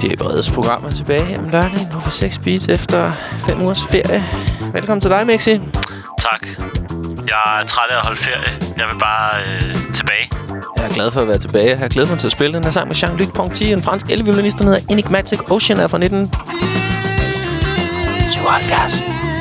DJ Breds program er tilbage her om lørdagen på 6 Beat efter 5 ugers ferie. Velkommen til dig, Mixi. Tak. Jeg er træt af at holde ferie. Jeg vil bare tilbage. Jeg er glad for at være tilbage. Jeg har glædet mig til at spille den her sang med Jean-Luc Ponty, en fransk elviolinist, der hedder Enigmatic Ocean, er fra 1977.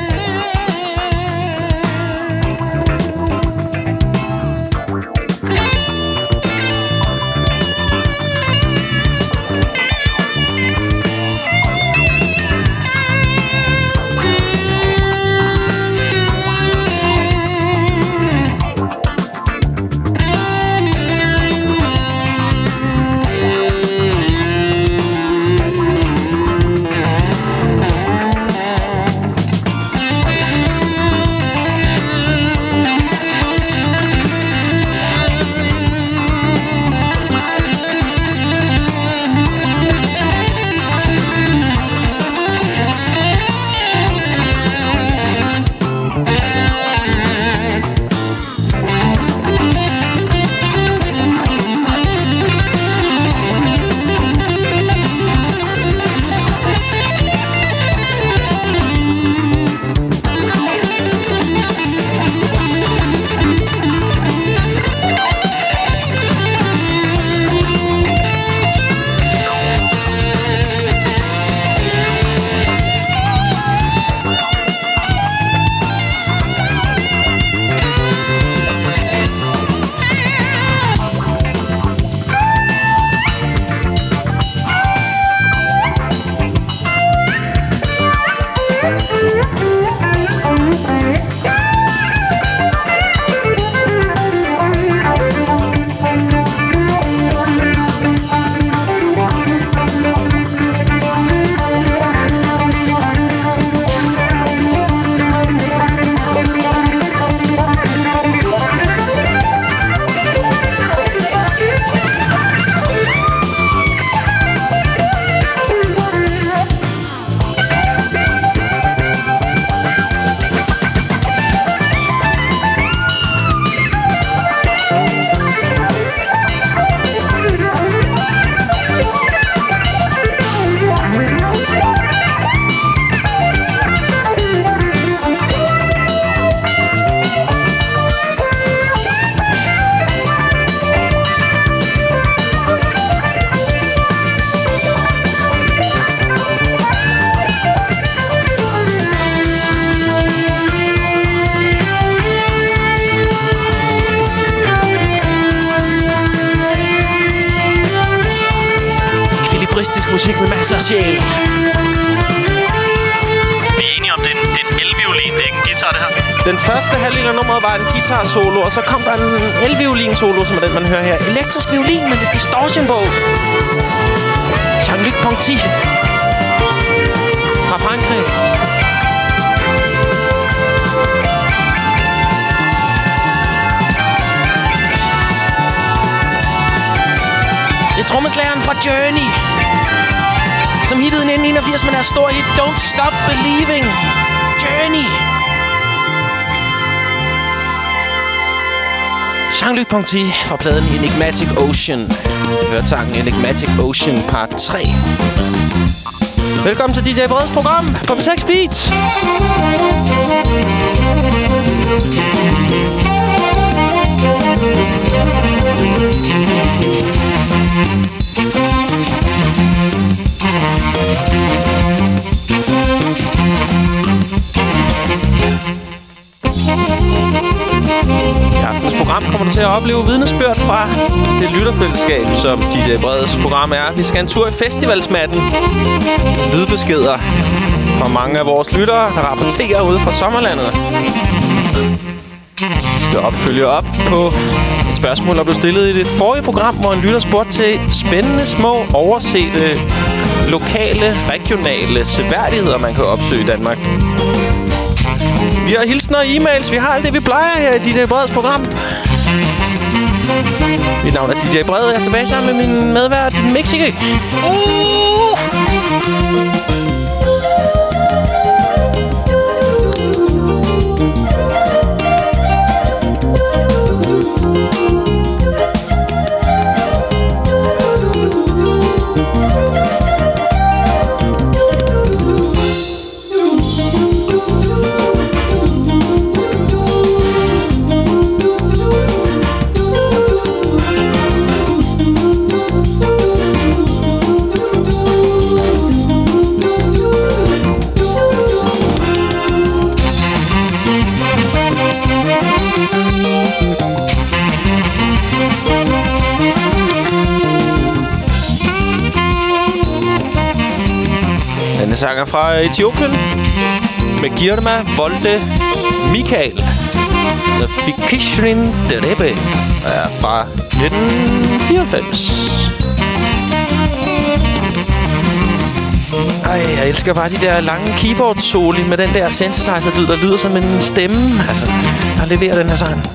Musik med masser af sjæl. Vi er enige om, det er en elviolin, det er ikke en guitar, det her. Den første halvdel af nummeret var en guitar-solo, og så kom der en elviolin-solo, som er den, man hører her. Elektrisk violin med lidt distortion på. Jean-Luc Ponty fra Frankrig. Det er trommeslageren fra Journey, som hittede i 1981 med deres store hit Don't Stop Believing. Journey. Jean-Luc Ponty fra pladen Enigmatic Ocean. Hørte sangen Enigmatic Ocean part 3. Velkommen til DJ Breds program på 6 Beat. I aftens program kommer du til at opleve vidnesbyrd fra det lytterfællesskab, som DJ Breds program er. Vi skal en tur i festivalsmatten. Lydbeskeder fra mange af vores lyttere, der rapporterer ude fra sommerlandet. Vi skal følge op på et spørgsmål, der blev stillet i det forrige program, hvor en lytter spurgte til spændende, små, oversete, lokale, regionale seværdigheder, man kan opsøge i Danmark. Vi har hilsner og e-mails. Vi har alt det, vi plejer her i DJ Breds program. Mit navn er DJ Brede. Jeg er tilbage sammen med min medvært, Mixi. Denne sang er fra Etiopien med Girma Volde Mikael. The Fikishrin Derebe er fra 1994. Ej, jeg elsker bare de der lange keyboard-soli med den der synthesizer-lyd, der lyder som en stemme. Altså, der leverer den her sang.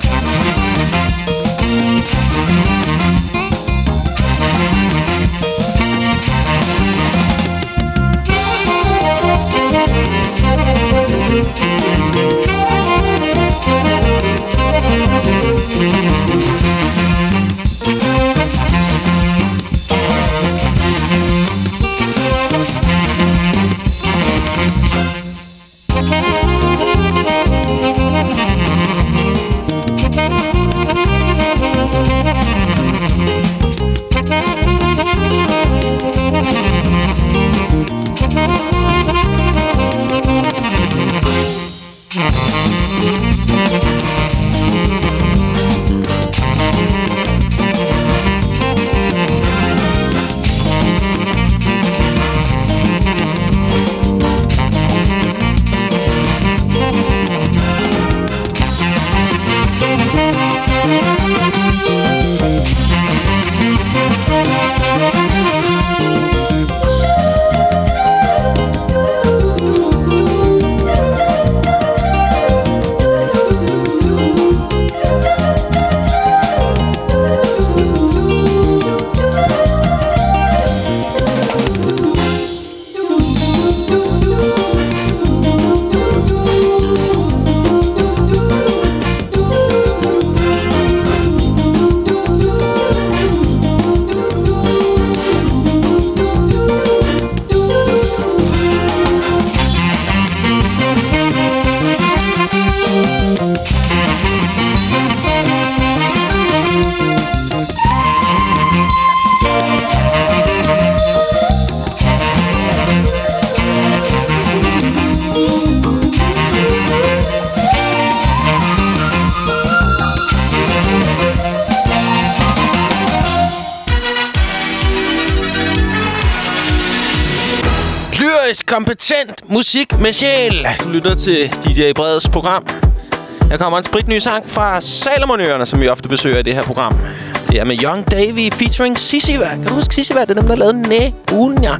Kompetent musik med sjæl. Du lytter til DJ Breds program. Der kommer en spritny sang fra Salomonøerne, som vi ofte besøger i det her program. Det er med Young Davy featuring Sisiva. Kan du huske Sisiva? Det er dem, der lavede Næ-Unja.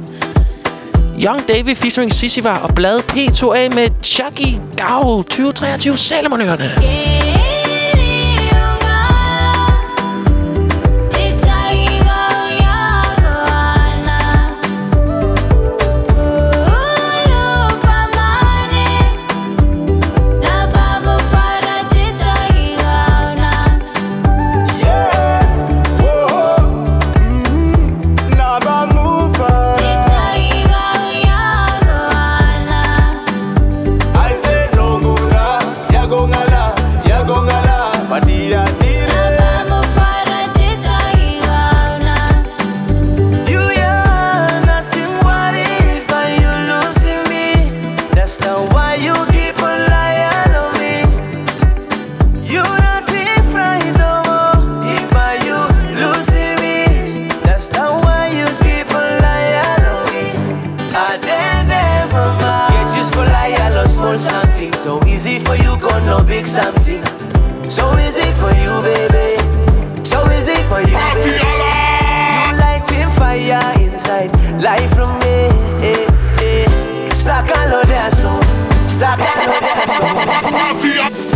Young Davy featuring Sisiva og Blad P2A med Chucky Gau 2023 Salomonøerne. Something so easy for you, baby. So easy for you, baby. You lighting fire inside, light from me. Stack all of that so, stack all of that so.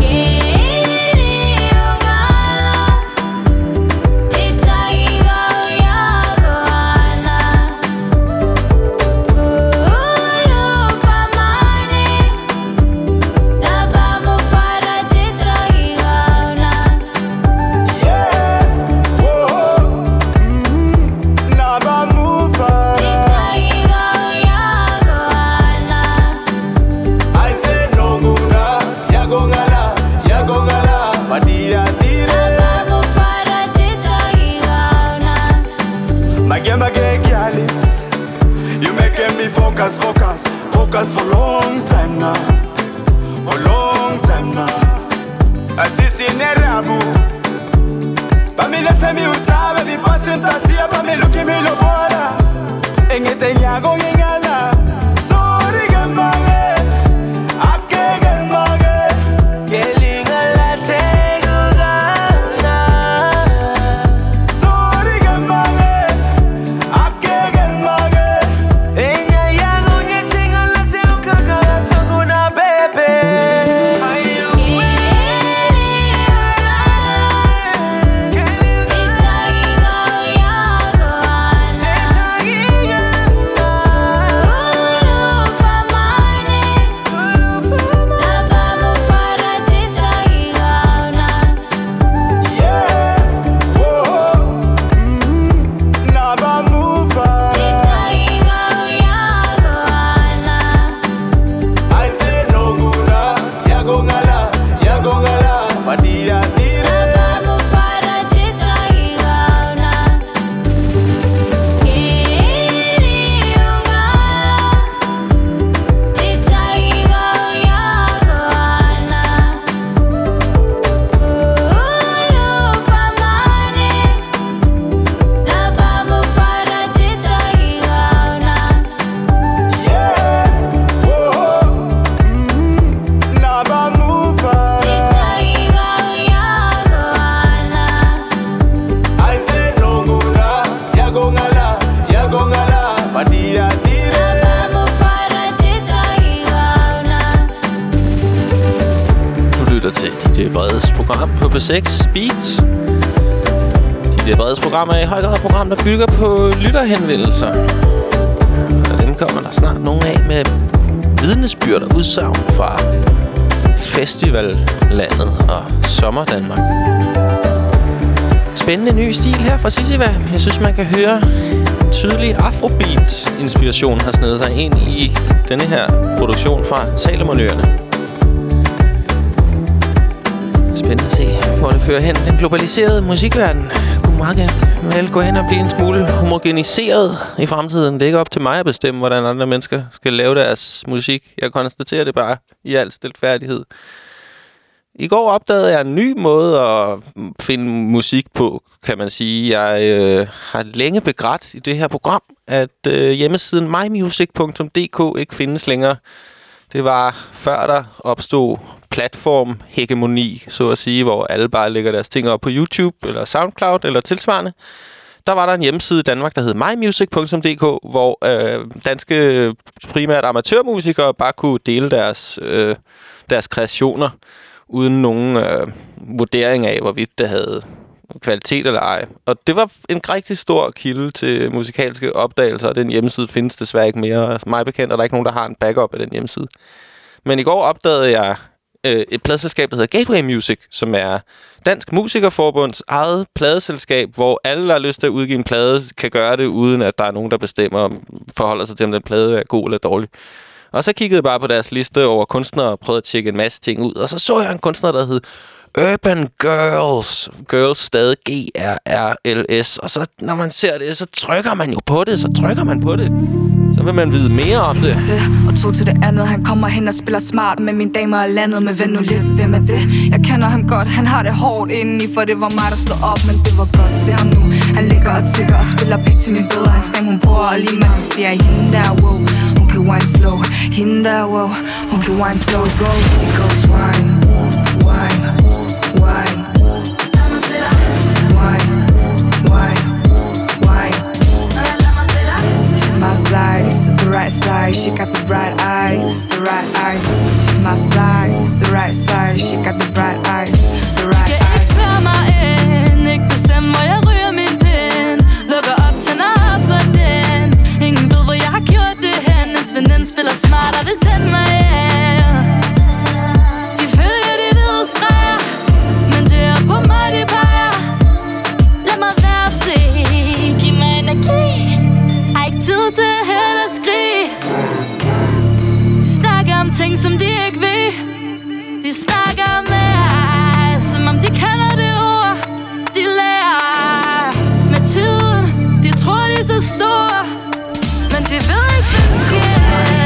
Focus for long time now. For long time now. Assisi nerabu. Pamela temi usaba di pasenta sia pamela que me lo bora. En este nyago ngala. So program på P6 Beats. Det Breds program er i høj grad et program, der bygger på lytterhenvendelser. Og dem kommer der snart nogle af med vidnesbyrd og udsagn fra festivallandet og sommerdanmark. Spændende ny stil her fra Sisiva. Jeg synes, man kan høre en tydelig afrobeat-inspiration har snedet sig ind i denne her produktion fra Salomonøerne. Spændende at se, hvor det fører hen. Den globaliserede musikverden kunne meget gerne gå hen og blive en smule homogeniseret i fremtiden. Det er ikke op til mig at bestemme, hvordan andre mennesker skal lave deres musik. Jeg konstaterer det bare i al stilfærdighed. I går opdagede jeg en ny måde at finde musik på, kan man sige. Jeg har længe begrædt i det her program, at hjemmesiden mymusic.dk ikke findes længere. Det var før der opstod platformhegemoni, så at sige, hvor alle bare lægger deres ting op på YouTube eller SoundCloud eller tilsvarende. Der var der en hjemmeside i Danmark, der hed mymusic.dk, hvor danske primært amatørmusikere bare kunne dele deres kreationer uden nogen vurdering af, hvorvidt det havde kvalitet eller ej. Og det var en rigtig stor kilde til musikalske opdagelser, og den hjemmeside findes desværre ikke mere. Mig bekendt er der ikke nogen, der har en backup af den hjemmeside. Men i går opdagede jeg et pladeselskab, der hedder Gateway Music, som er Dansk Musikerforbunds eget pladeselskab, hvor alle, der har lyst til at udgive en plade, kan gøre det, uden at der er nogen, der bestemmer og forholder sig til, om den plade er god eller dårlig. Og så kiggede jeg bare på deres liste over kunstnere og prøvede at tjekke en masse ting ud. Og så jeg en kunstner, der hed Urban Girls. Girls stadig G-R-R-L-S. Og så, når man ser det, så trykker man jo på det. Så vil man vide mere om det. Og to til det andet. Han kommer hen og spiller smart med mine damer og landet. Men vend nu lidt, hvem er det? Jeg kender ham godt, han har det hårdt indeni. For det var mig, der slog op, men det var godt. Se ham nu, han ligger og tigger og spiller pik til min bøder. Hans dame, hun prøver at lide, men han stiger hende der, wow. Hun kan wine slow, hende der, wow. Hun kan wine slow, go. It goes wine, wine, wine. My size, the right size, she got the right eyes, the right eyes. She's my size, the right size, she got the right eyes, the right eyes. Jeg ikke spørger mig ind, ikke bestemme, hvor jeg ryger min pind. Lukker op, tænder op for den. Ingen ved, hvor jeg har gjort det hen. Ens veninde spiller smart og vil sende mig hjem. De følger de hvide streger, men det er på mig, de peger. Lad mig være fri, giv mig energi. Ikke tid til at høre dig skrige. De snakker om ting, som de ikke ved. De snakker med mig, som om de kender det ord. De lærer med tiden. De tror, de er så store, men de ved ikke, hvad der sker.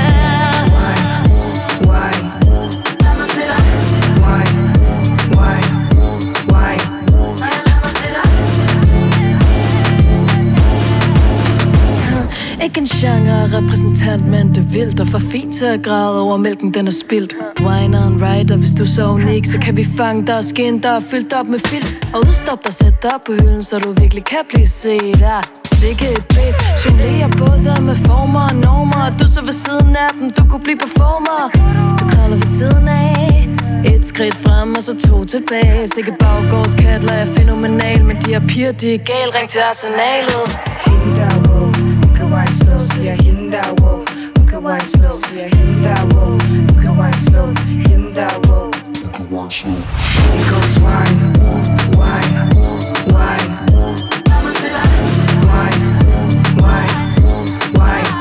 Lad mig se dig. Ikke en genre-repræsentant, men det er vildt og for fint til at græde over mælken, den er spildt. Wine on right, og hvis du er så unik, så kan vi fange dig og skin dig fyldt op med filt. Og udstop dig, sæt dig på hylden, så du virkelig kan blive set her. Sikke et bedst, jonglerer både med former og normer. Og du så ved siden af dem, du kunne blive performer. Du kravler ved siden af, et skridt frem og så to tilbage. Sikke baggårdskatler er fænomenal, men de her piger, de er gal, ring til arsenalet. Hende der, wow, hun kan wine slow, siger hende der, wow. Hun kan wine slow, siger hende der, wow. Hun kan wine slow, hende der, wow. Hun kan wine slow. It goes wine, wine, wine. Wine, wine, wine.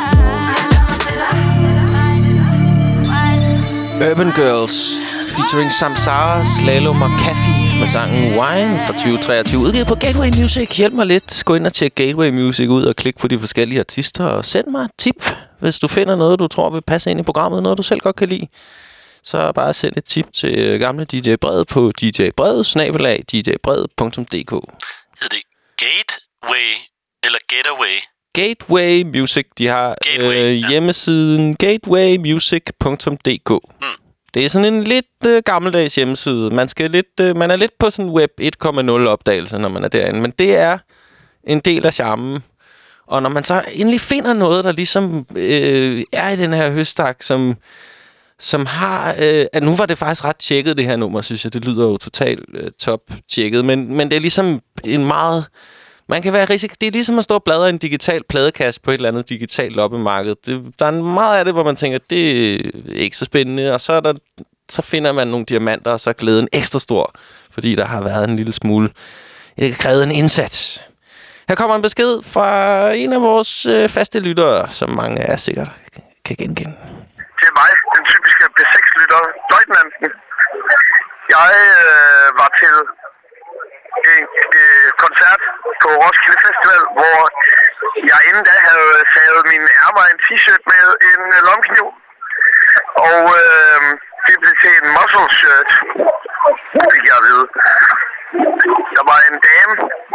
Urban Girls featuring Samsara, Slalom og Kaffi med sangen Wine fra 2023. Udgivet på Gateway Music. Hjælp mig lidt. Gå ind og tjek Gateway Music ud og klik på de forskellige artister. Og send mig et tip, hvis du finder noget, du tror vil passe ind i programmet. Noget, du selv godt kan lide. Så bare send et tip til gamle DJ Bred på djbred@djbred.dk. Hedder det Gateway eller Getaway? Gateway Music. De har hjemmesiden gatewaymusic.dk. Det er sådan en lidt gammeldags hjemmeside. Man er lidt på sådan web 1.0 opdagelse, når man er derinde. Men det er en del af charmen. Og når man så endelig finder noget, der ligesom er i den her høstak, som som har... nu var det faktisk ret tjekket, det her nummer, synes jeg. Det lyder jo totalt top-tjekket. Men det er ligesom en meget... Man kan være det er ligesom at stå og bladre i en digital pladekasse på et eller andet digitalt loppemarked. Der er meget af det, hvor man tænker, det er ikke så spændende. Og så finder man nogle diamanter, og så er glæden ekstra stor. Fordi der har været en lille smule... Det har krævet en indsats. Her kommer en besked fra en af vores faste lyttere, som mange af jer sikkert kan genkende. Det er mig, den typiske B6-lytter, løjtnanten. Jeg var til en koncert på Roskilde Festival, hvor jeg inden da havde savet mine ærmer i en t-shirt med en lomkniv. Og det blev til en muscle shirt, fik jeg at vide. Der var en dame,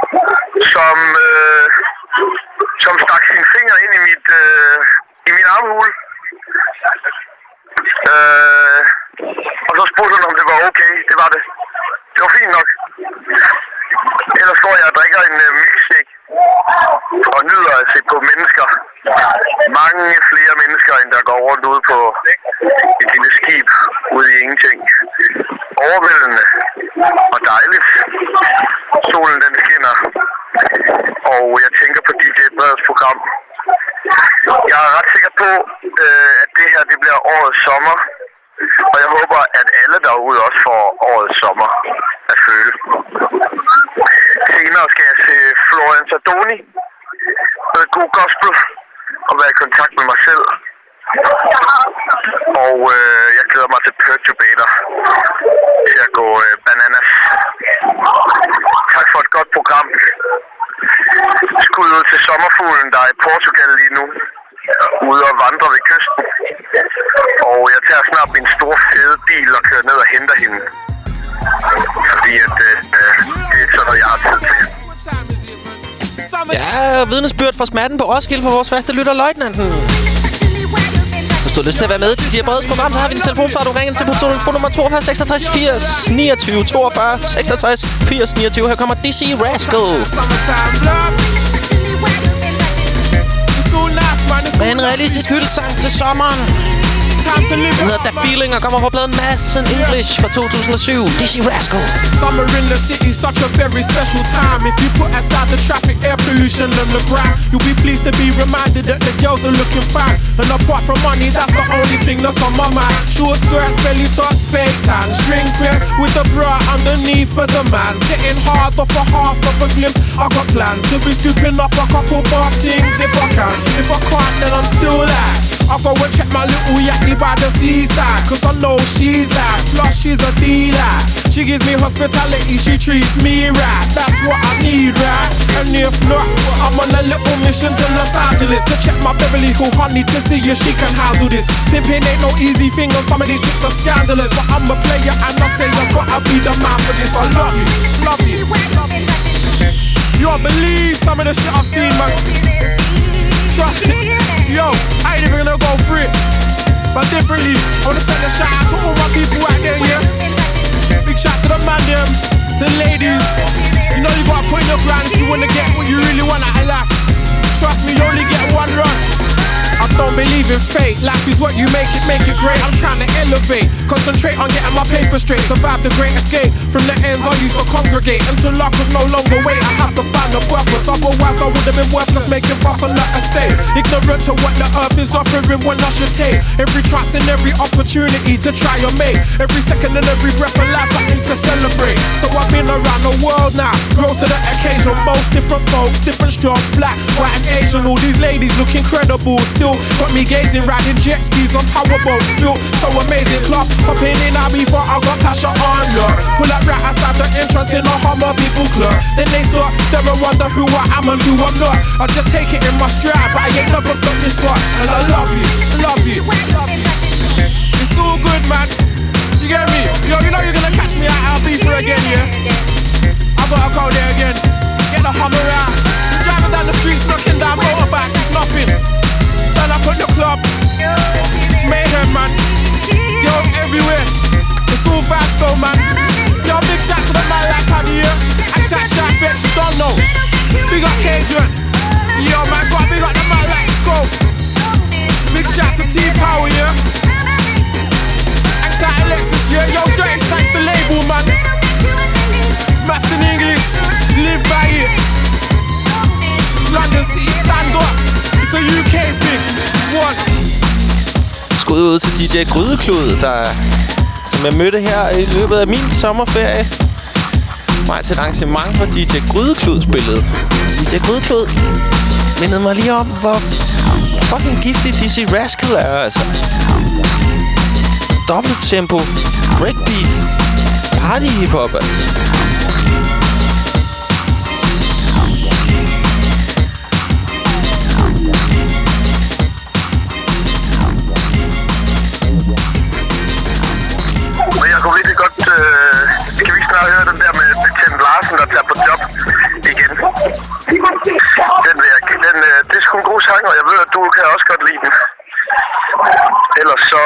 som stak sine fingre ind i min armhule. Og så spurgte hun, om det var okay. Det var det. Det var fint nok. Ellers står jeg og drikker en milkshake og nyder at se på mennesker. Mange flere mennesker, end der går rundt ude på et lille skib ude i ingenting. Overvældende og dejligt. Solen den skinner. Og jeg tænker på DJ Breds program. Jeg er ret sikker på, at det her det bliver årets sommer. Og jeg håber, at alle derude også får årets sommer at føle. Senere skal jeg se Florian Sardoni med god gospel og være i kontakt med mig selv. Og jeg glæder mig til Perturbator til at gå bananas. Tak for et godt program. Skud ud til sommerfuglen, der er i Portugal lige nu. Ude og vandre ved kysten. Og jeg tager snart min store fede bil og kører ned og henter hende. Fordi at det er sådan noget, jeg har tid til. Ja, vidnesbyrd fra smerten på Roskilde for vores faste lytter, løjtnanten. Hvis du har lyst til at være med i de her brede program, så har vi en telefonsvar. Du ringer til telefon nummer 42 66 80 29 42 66 80 29. Her kommer DC Rascal. Med en realistisk hyldesang til sommeren. Den hedder That Feeling og kommer fra pladen Mass in English fra 2007. DC Rascal. Summer in the city, such a very special time. If you put aside the traffic, air pollution and the grime, you'll be pleased to be reminded that the girls are looking fine. And apart from money, that's the only thing that's on my mind. Short skirts, belly tots, fake tan, string fits with the bra underneath for the man. Sitting hard off a half of a glimpse. I got plans to be scooping up a couple of things if I can. If I can't, then I'm still alive. I'll go and check my little yachty by the seaside. Cause I know she's like, plus she's a dealer. She gives me hospitality, she treats me right. That's what I need, right? And if not, I'm on a little mission to Los Angeles to check my Beverly Hill honey to see if she can handle this. Pimping ain't no easy thing, and some of these chicks are scandalous. But I'm a player and I say I gotta be the man for this. I love you, love you. You don't believe some of the shit I've seen, man. Trust me. Yo, I ain't even gonna go for it. But differently, I wanna send a shout out to all my people out there, yeah. Big shout to the man, them, the ladies. You know you gotta put in the grind if you wanna get what you really want out of life. Trust me, you only get one run. I don't believe in fate. Life is what you make it great. I'm trying to elevate, concentrate on getting my paper straight. Survive the great escape from the ends I used to congregate. Until I could no longer wait, I have to find a purpose. Otherwise I would have been worthless, making fuss on that estate. Ignorant to what the earth is offering when I should take every chance and every opportunity to try and make every second and every breath of life something to celebrate. So I've been around the world now, rose to the occasion. Most different folks, different strokes, black, white and Asian. All these ladies look incredible. Still got me gazing, riding jet skis on powerboats. Feel so amazing, club hopping in at me before I got Tasha on lock. Pull up right outside the entrance in a Hummer people club. Then they start stare and wonder who I am and who I'm not. I just take it in my stride, but I ain't never felt this far. And I love you, love you. It's all good, man. You get me? Yo, you know you're gonna catch me out Ibiza again, yeah? I gotta go there again. Get the Hummer out. Driving down the streets, knocking down motorbikes, it's nothing. Turn up at the club, mayhem, man. Girls everywhere, it's all vibes though, man. Yo, big shout to the man like Paddy, yeah. Attack shot, fetch, you don't know. Big up Cajun. Yo, man, big up the man like Scope. Big shout to T-Power, yeah. can't think what. Skud ud til DJ Grydeklud, som jeg mødte her i løbet af min sommerferie. Mig til et arrangement, hvor DJ Grydeklud spillede. DJ Grydeklud mindede mig lige om, hvor fucking giftig Dizzy Rascal er, altså. Dobbelttempo, breakbeat, party hiphop, altså. Jeg kunne virkelig godt... Kan vi ikke snart høre den der med Betjent Larsen, der tager på job igen? Det er sgu en god sang, og jeg ved, at du kan også godt lide den. Ellers så...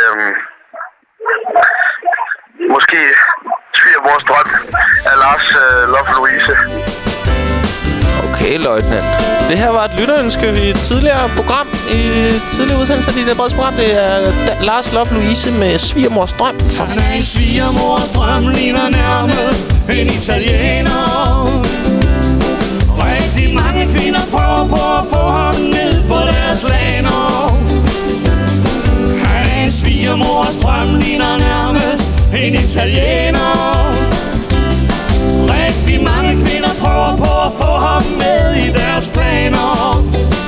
måske Svigermors drøm af Lars Love Louise. Okay, løjtnant. Det her var et lytterønske i et tidligere program, i et tidligere udsendelse af det breds program. Det er Lars Love Louise med Svigermors drøm. Han er en svigermors drøm, ligner nærmest en italiener. Rigtig mange kvinder prøver på at få ham ned på deres laner. Han er en svigermors drøm, ligner nærmest en italiener. Rigtig mange kvinder prøver på at få ham med i deres planer.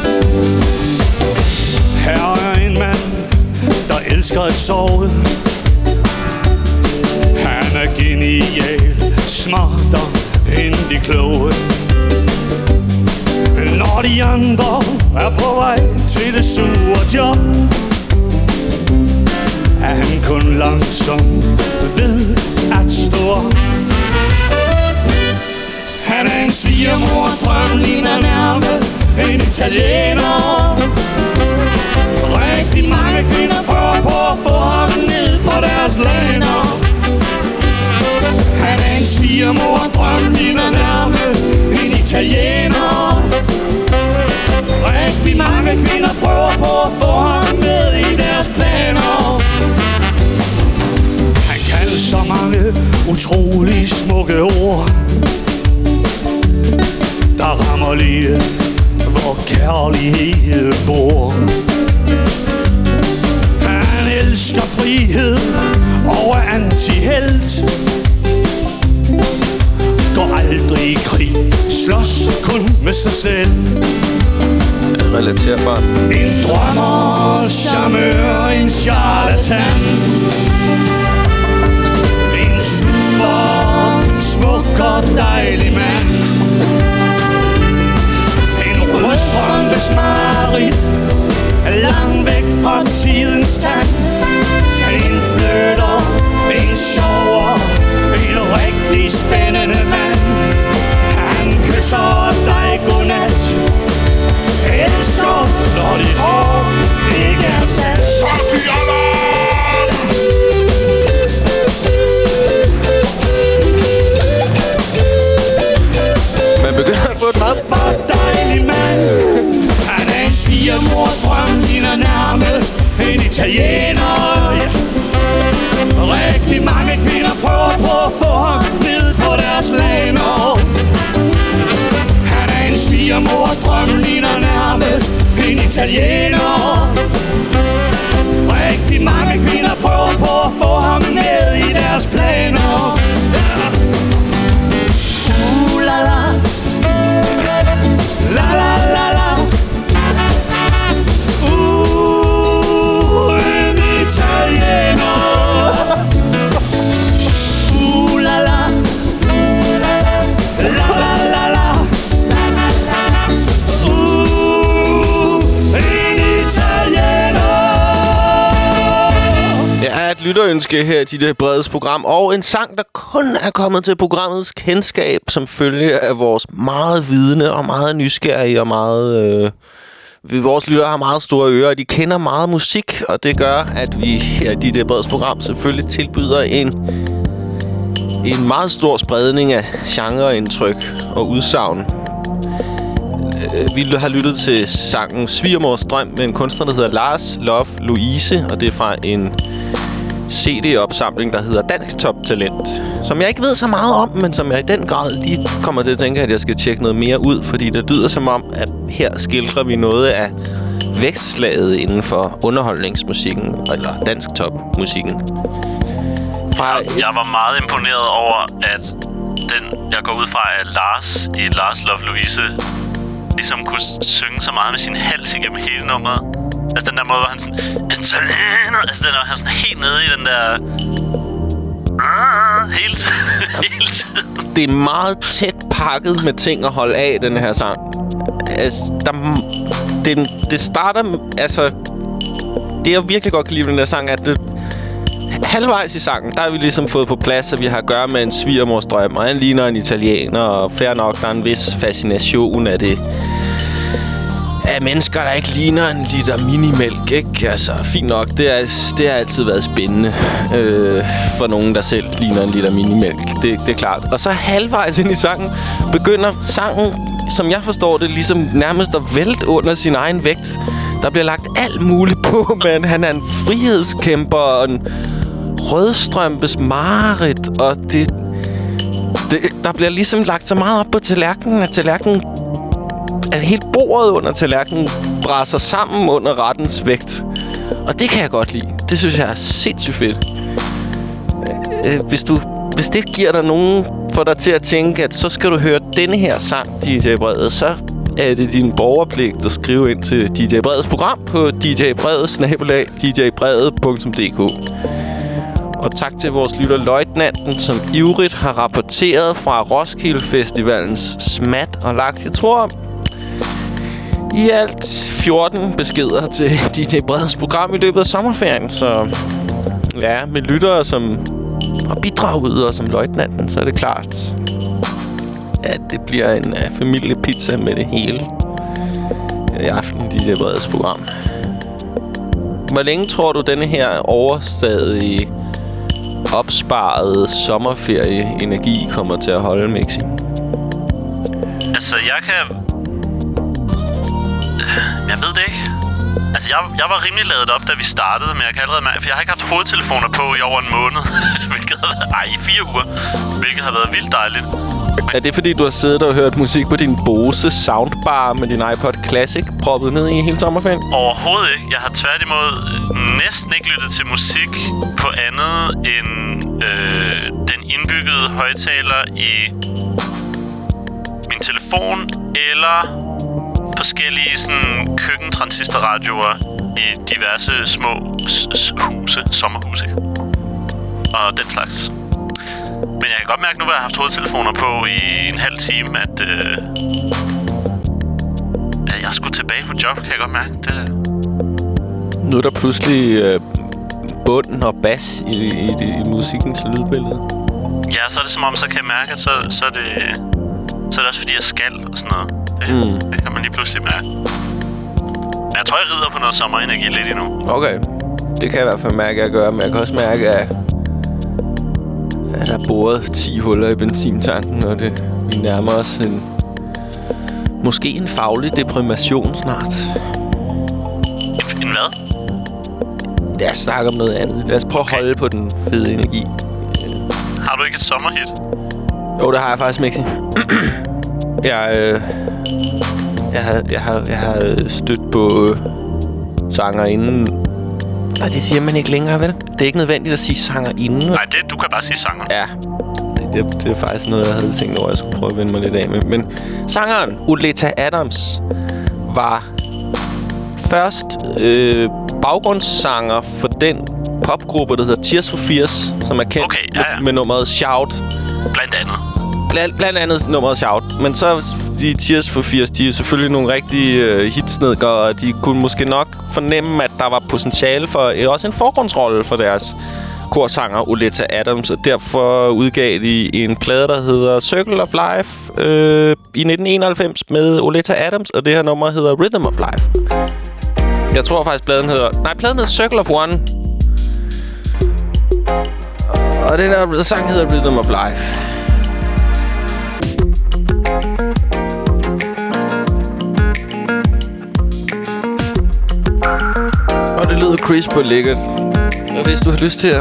Her er en mand, der elsker at sove. Han er genial, smartere end de kloge. Når de andre er på vej til det sure job, er han kun langsom ved at stå op. Han er en svigermors drøm, ligner nærmest en italiener. Rigtig mange kvinder prøver på at få ham ned på deres laner. Han er en svigermors drøm, ligner nærmest en italiener. Rigtig mange kvinder prøver på at få ham med i deres planer. Han kan så mange utrolig smukke ord, der rammer lige, hvor kærlighed bor. Han elsker frihed og er antihelt. Går aldrig i krig, slås kun med sig selv. Relaterbart. En drømmer, charmeur, en charlatan. En super, smuk og dejlig mand. En rødstrømpes mareridt, langt væk fra tidens tand. En flytter, en sover, en rigtig spændende mand. Han kysser dig godnat, elsker, når dit hår ikke er sat. Man begynder at få et meget dejlig mand. Han er en svigermors drøm, ligner nærmest en italiener. Ja. Rigtig mange kvinder prøver på at få ham ned på deres laner. Han er en svigermors drøm, ligner nærmest en italiener. Rigtig mange kvinder prøver på at få ham med i deres planer. La la, la la la la. En italiener. La la, la la la la. En italiener. Jeg er et lytterønske her til det breds program, og en sang, der kun er kommet til programmets kendskab, som følge af vores meget vidende og meget nysgerrige og meget... vores lyttere har meget store ører, og de kender meget musik, og det gør, at vi her i det breds program selvfølgelig tilbyder en meget stor spredning af genreindtryk og udsagn. Vi har lyttet til sangen Svigermors drøm med en kunstner, der hedder Lars Love Louise, og det er fra en CD-opsamling, der hedder Dansk Top Talent, som jeg ikke ved så meget om, men som jeg i den grad lige kommer til at tænke, at jeg skal tjekke noget mere ud, fordi det lyder som om, at her skildrer vi noget af vækstslaget inden for underholdningsmusikken, eller dansk topmusikken. Jeg var meget imponeret over, at den, jeg går ud fra, at Lars i Lars Love Louise ligesom kunne synge så meget med sin hals igennem hele nummeret. Altså den der måde, hvor han sådan... Altså den der, han sådan helt nede i den der... Hele tiden. Det er meget tæt pakket med ting at holde af, den her sang. Altså, det starter... Altså, det jeg virkelig godt kan lide den her sang, at det... Halvvejs i sangen, der har vi ligesom fået på plads, at vi har at gøre med en svigermors drøm, og han ligner en italiener, og fair nok, der er en vis fascination af det. Af mennesker, der ikke ligner en liter minimælk, ikke? Altså, fint nok, det har altid været spændende for nogen, der selv ligner en liter minimælk. Det er klart. Og så halvvejs ind i sangen, begynder sangen, som jeg forstår det, ligesom nærmest at vælte under sin egen vægt. Der bliver lagt alt muligt på, men han er en frihedskæmper og en rødstrømpes mareridt, og der bliver ligesom lagt så meget op på tallerkenen, at helt bordet under tallerkenen brænder sammen under rettens vægt. Og det kan jeg godt lide. Det synes jeg er sindssygt fedt. Hvis det giver dig nogen for dig til at tænke, at så skal du høre denne her sang, DJ Brede, så er det din borgerpligt at skrive ind til DJ Bredes program på djbrede@djbrede.dk. Og tak til vores lytter Løjtnanten, som ivrigt har rapporteret fra Roskilde Festivalens smat og lagt, jeg tror, i alt 14 beskeder til DJ Bredes program i løbet af sommerferien. Så ja, med lyttere som og bidragydere som Løjtnanten, så er det klart, at det bliver en familiepizza med det hele i aften i DJ Bredes program. Hvor længe tror du, denne her overstadige opsparede sommerferie-energi kommer til at holde, Mixi? Altså, jeg ved det ikke. Altså, jeg var rimelig ladet op, da vi startede, men jeg kan allerede mærke, for jeg har ikke haft hovedtelefoner på i over en måned. Hvilket har været, i 4 uger. Hvilket har været vildt dejligt. Er det fordi, du har siddet og hørt musik på din Bose soundbar med din iPod Classic proppet ned i hele sommerferien? Overhovedet ikke. Jeg har tværtimod næsten ikke lyttet til musik på andet end den indbyggede højttaler i min telefon eller forskellige sådan køkkentransistorradioer i diverse små sommerhuse og den slags. Men jeg kan godt mærke nu, hvor jeg har haft hovedtelefoner på i en halv time, at jeg skulle tilbage på job, kan jeg godt mærke. Det. Nu er der pludselig bund og bas i musikkens lydbillede. Ja, så er det som om, så kan jeg mærke, at så er det også fordi, jeg skal og sådan noget. Det kan man lige pludselig mærke. Men jeg tror, jeg rider på noget sommerenergi lidt endnu. Okay. Det kan jeg i hvert fald mærke, at jeg gør. Men jeg kan også mærke, at der er boret 10 huller i benzintanken, og vi nærmer os måske en faglig deprimation snart. En hvad? Lad os snakke om noget andet. Lad os prøve at holde på den fede energi. Har du ikke et sommerhit? Jo, det har jeg faktisk, Mixi. Jeg har stødt på sangerinden. Nej, det siger man ikke længere, vel? Det er ikke nødvendigt at sige sangerinden. Nej, du kan bare sige sanger. Ja, det er faktisk noget, jeg havde tænkt over, jeg skulle prøve at vende mig lidt af med. Men sangeren Oleta Adams var først baggrundssanger for den popgruppe, der hedder Tears for Fears, som er kendt med nummeret Shout. Blandt andet. Blandt andet nummeret Shout. Men så de Tears for Fears, de er selvfølgelig nogle rigtige hitsnedgere, og de kunne måske nok fornemme, at der var potentiale for også en forgrundsrolle for deres korsanger Oleta Adams, og derfor udgav de en plade, der hedder Circle of Life i 1991 med Oleta Adams, og det her nummer hedder Rhythm of Life. Jeg tror faktisk, pladen hedder Circle of One. Og den der sang hedder Rhythm of Life. Og det lyder crisp og lækkert. Og hvis du har lyst til at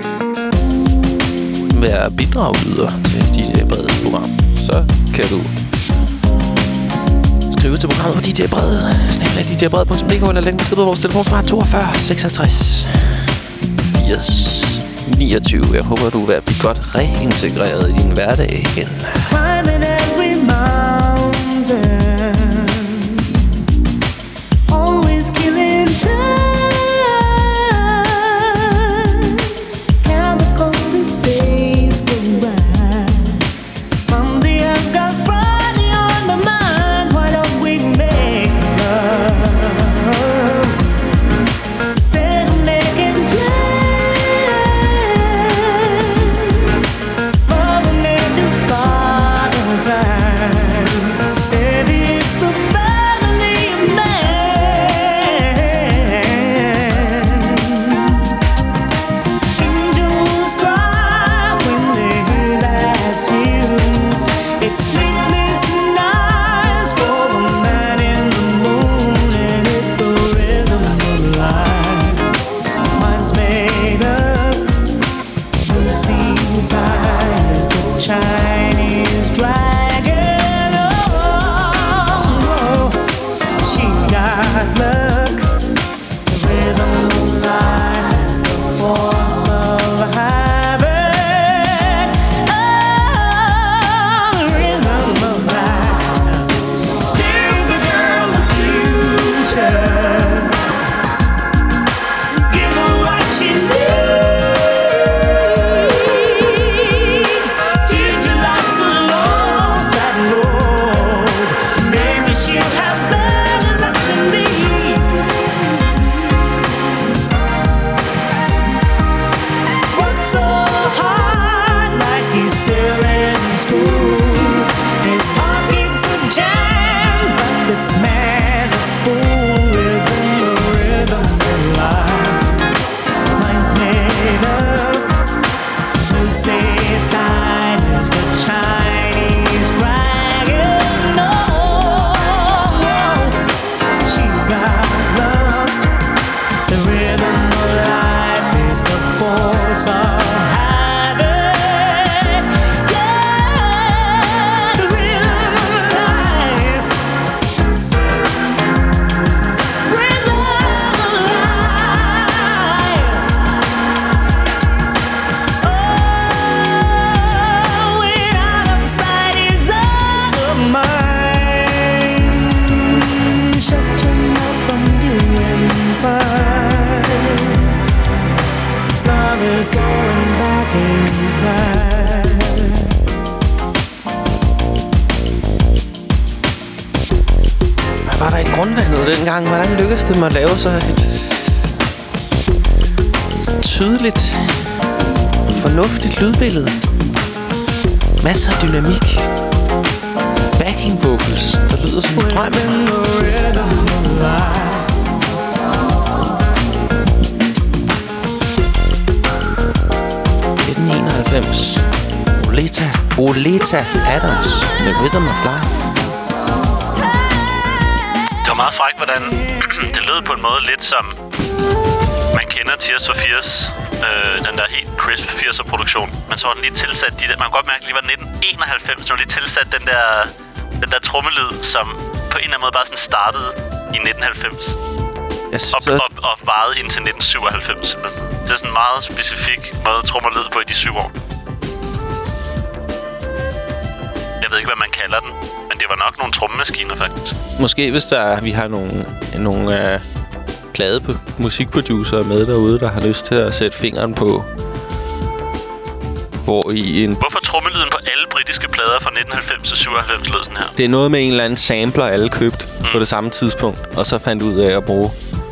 være bidragyder til DJ Bredes program, så kan du skrive til programmet på djbred@djbred.dk eller lægge besked på vores telefonsvar 42 56 80 29. Jeg håber, du er ved at blive godt reintegreret i din hverdag igen. Climbing every mountain, always killing time. Count the constant space go by. Monday I've got Friday on the mind. Why don't we make love instead of making plans? Mother Nature father time. Baby, it's the family of man. Angels cry when they hear that tune. It's sleepless nights for the man in the moon, and it's the rhythm of life. Mine's made up. Lucy's eyes, the Chinese dragon. Oh, she's got luck. The rhythm of life is the force of habit. Oh, the rhythm of life. Give the girl the future. Give her what she needs. Teach her life's a long flat road. Maybe she'll have better luck than me. Work so hard like he's still in school. His pockets are jammed, but this man's a fool. Rhythm, the rhythm of life. Mine's made up. Lucy's sign is the Chinese dragon. Oh, she's got love. The rhythm of life is the force of habit. Yeah, the rhythm of life. Rhythm of life. Oh, when out of sight is out of mind. Shut your mouth, I'm doing fine. Love is going back in time. Hvad var der i grundvandet dengang? Hvordan lykkedes det mig at lave så et tydeligt, fornuftigt lydbillede? Masser af dynamik. Backing vocals, der lyder som en drøm. Within the rhythm of life. 1991. Oleta Adams, The Rhythm of Life. Det var meget frækt, hvordan det lød på en måde lidt som man kender Tears for Fears. Den der helt crisp 80'er produktion. Men så var den lige tilsat de der... Man kan godt mærke, at det var 1991, så var lige tilsat den der trommelyd, som på en eller anden måde bare sådan startede i 1990. Og varede indtil 1997. Eller sådan. Det er sådan en meget specifik måde trommer lyd på i de 7 år. Jeg ved ikke, hvad man kalder den, men det var nok nogle trommemaskiner, faktisk. Måske hvis vi har nogle glade musikproducere med derude, der har lyst til at sætte fingeren på, Hvorfor trommelyden på alle britiske plader fra 1990 til 97 lød sådan her? Det er noget med en eller anden sampler, alle købt på det samme tidspunkt, og så fandt ud af at bruge.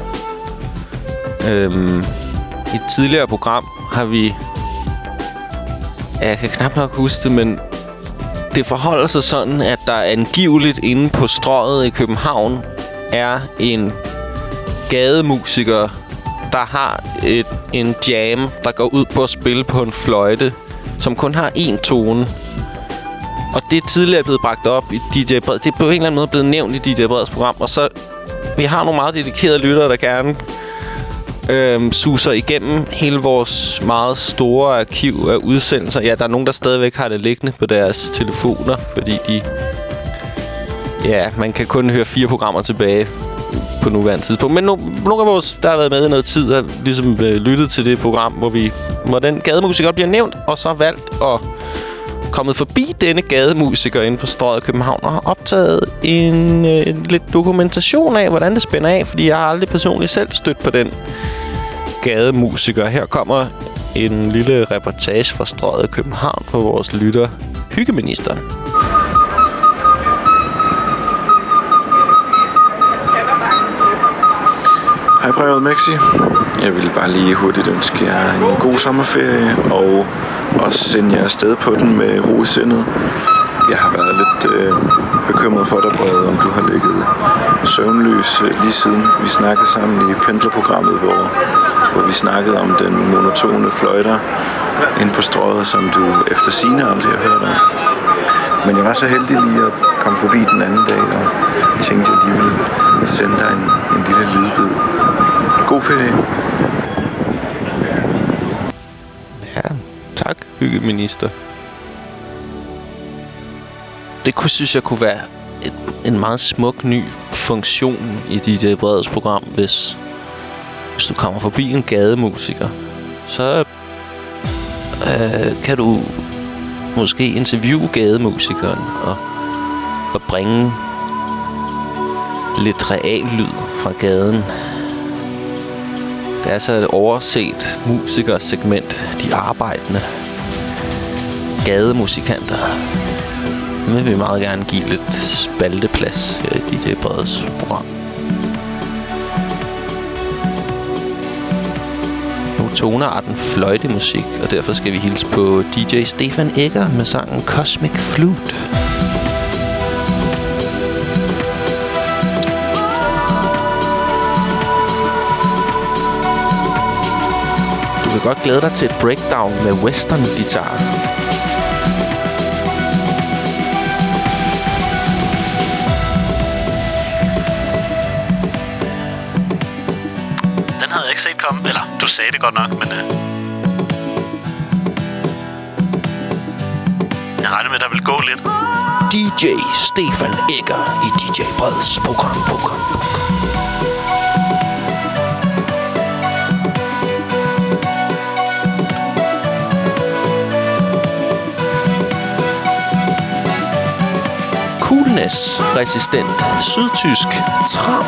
I et tidligere program har vi... Jeg kan knap nok huske det, men det forholder sig sådan, at der angiveligt inde på Strøget i København er en gademusiker, der har en jam, der går ud på at spille på en fløjte, som kun har én tone. Og det er tidligere blevet bragt op i DJ Bred. Det er på en eller anden måde blevet nævnt i DJ Breds program. Og så vi har nogle meget dedikerede lyttere, der gerne suser igennem hele vores meget store arkiv af udsendelser. Ja, der er nogen, der stadigvæk har det liggende på deres telefoner, fordi Ja, man kan kun høre 4 programmer tilbage på nuværende tidspunkt. Men nogle af vores, der har været med i noget tid, har ligesom lyttet til det program, hvor den gademusiker bliver nævnt, og så valgt at kommet forbi denne gademusiker inde på Strøget i København og har optaget en lidt dokumentation af, hvordan det spænder af, fordi jeg har aldrig personligt selv stødt på den gademusiker. Her kommer en lille reportage fra Strøget i København på vores lytter, Hyggeministeren. Hej brevet Maxi. Jeg vil bare lige hurtigt ønske jer en god sommerferie og også sende jer afsted på den med ro i sindet. Jeg har været lidt bekymret for dig, brevet, om du har ligget søvnløs lige siden vi snakkede sammen i pendlerprogrammet, hvor vi snakkede om den monotone fløjter inde på Strøget, som du efter sigende aldrig har hørt om. Men jeg var så heldig lige at komme forbi den anden dag og tænkte, at jeg lige ville sende dig en lille lydbid. God ferie. Ja, tak, Hyggeminister. Det synes jeg kunne være en meget smuk ny funktion i dit Breds program, hvis du kommer forbi en gademusiker. Så kan du måske interviewe gademusikeren og bringe lidt reallyd fra gaden. Det er så et overset musikersegment, de arbejdende gademusikanter. Nu vil vi meget gerne give lidt spalteplads her i det Breds program. Nu tonearten fløjtemusik, og derfor skal vi hilse på DJ Stefan Egger med sangen Cosmic Flute. Du kan godt glæde dig til et breakdown med western-guitar. Den havde jeg ikke set komme. Eller, du sagde det godt nok, men... Jeg regnede med, at der ville gå lidt. DJ Stefan Egger i DJ Breds program. Coolness-resistent sydtysk tramp.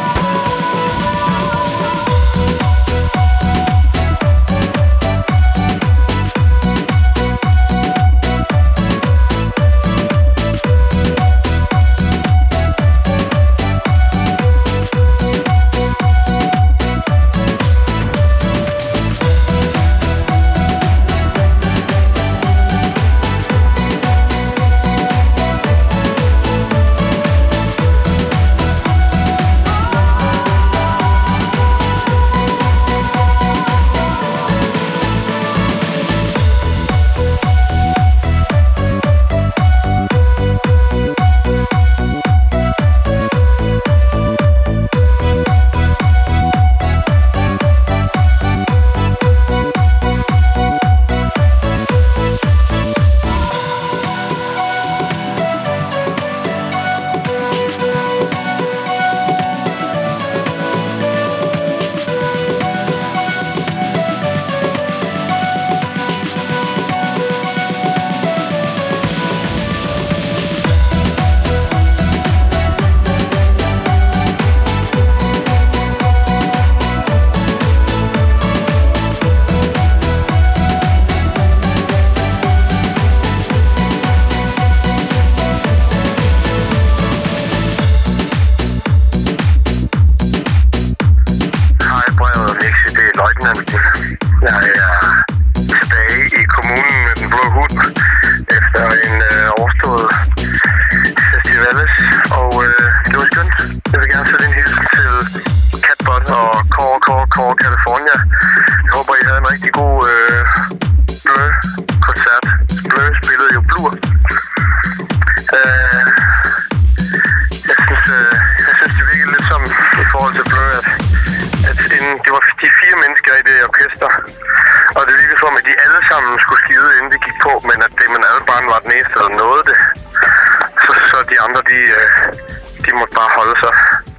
måtte bare holde sig.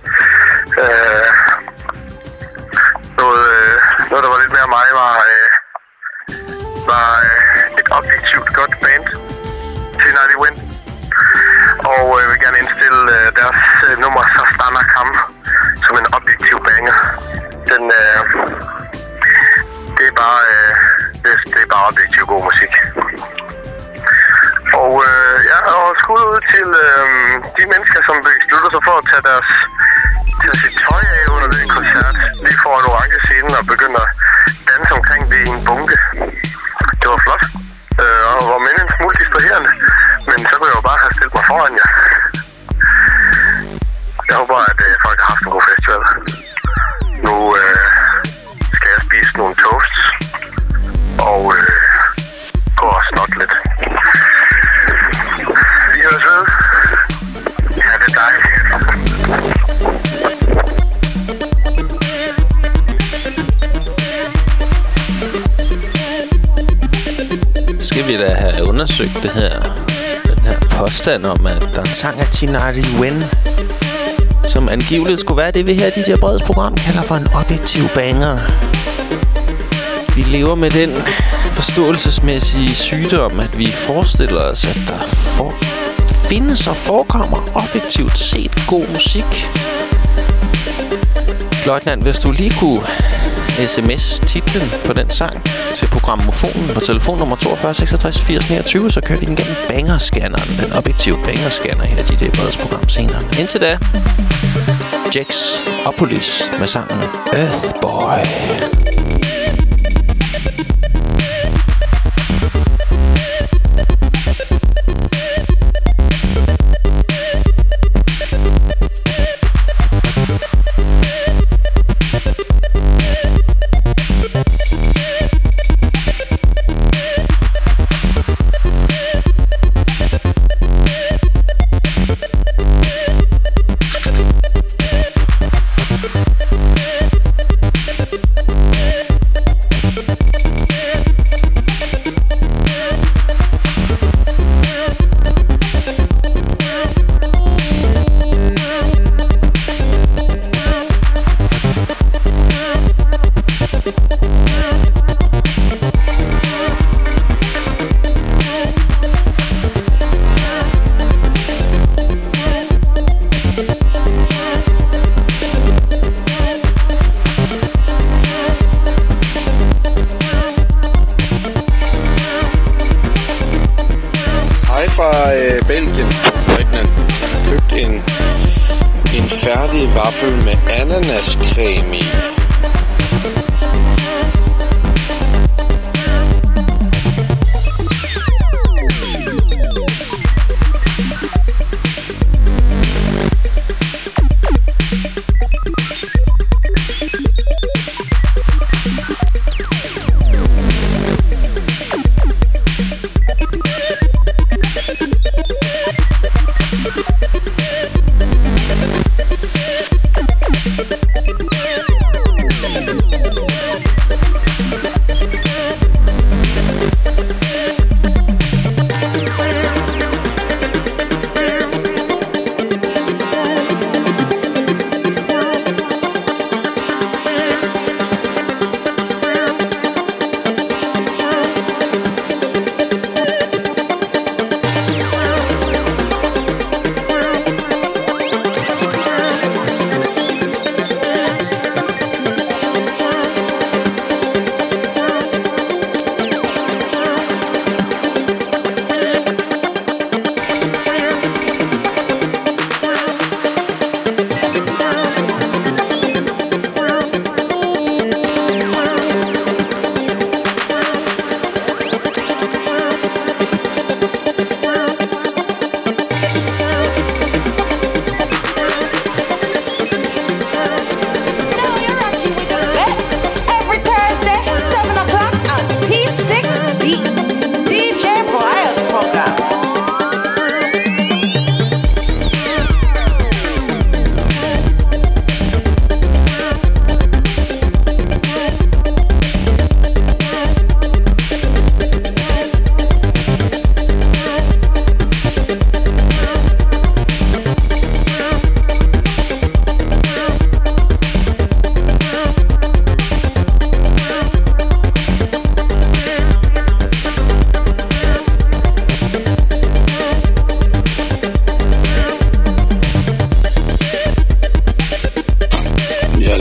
Noget, der var lidt mere mig, var et objektivt godt band til Nighty Wind. Og jeg vil gerne indstille deres nummer Sastana Kam som en objektiv banger. Det er bare objektiv god musik. Og og skud ud til de mennesker, som beslutter sig for at tage sit tøj af under den koncert. Lige foran orange scenen og begynder at danse omkring det i en bunke. Det var flot. Og var med en smule distraherende. Men så kunne jeg jo bare have stillet mig foran jer. Jeg håber, at folk har haft en god festival. Nu skal jeg spise nogle toasts. Og gå og snotte lidt. Vi høres ved. Ja, det er dejligt. Skal vi da have undersøgt den her påstand om, at der er en sang af Nighty Wind, som angiveligt skulle være det, vi her i DJ Breds program kalder for en objektiv banger. Vi lever med den forståelsesmæssige sygdom, at vi forestiller os, at der findes og forekommer objektivt set god musik. Løjtnant, hvis du lige kunne sms-titlen på den sang til programmofonen på telefonnummer 42 66 80 29, så kører vi den gennem bangerscanneren, den objektive bangerscanner her i DJ Breds program senere. Indtil da, Jex og Police med sangen Earth Boy. Belgien. Løjtnant har købt en færdig vaffel med ananascreme i.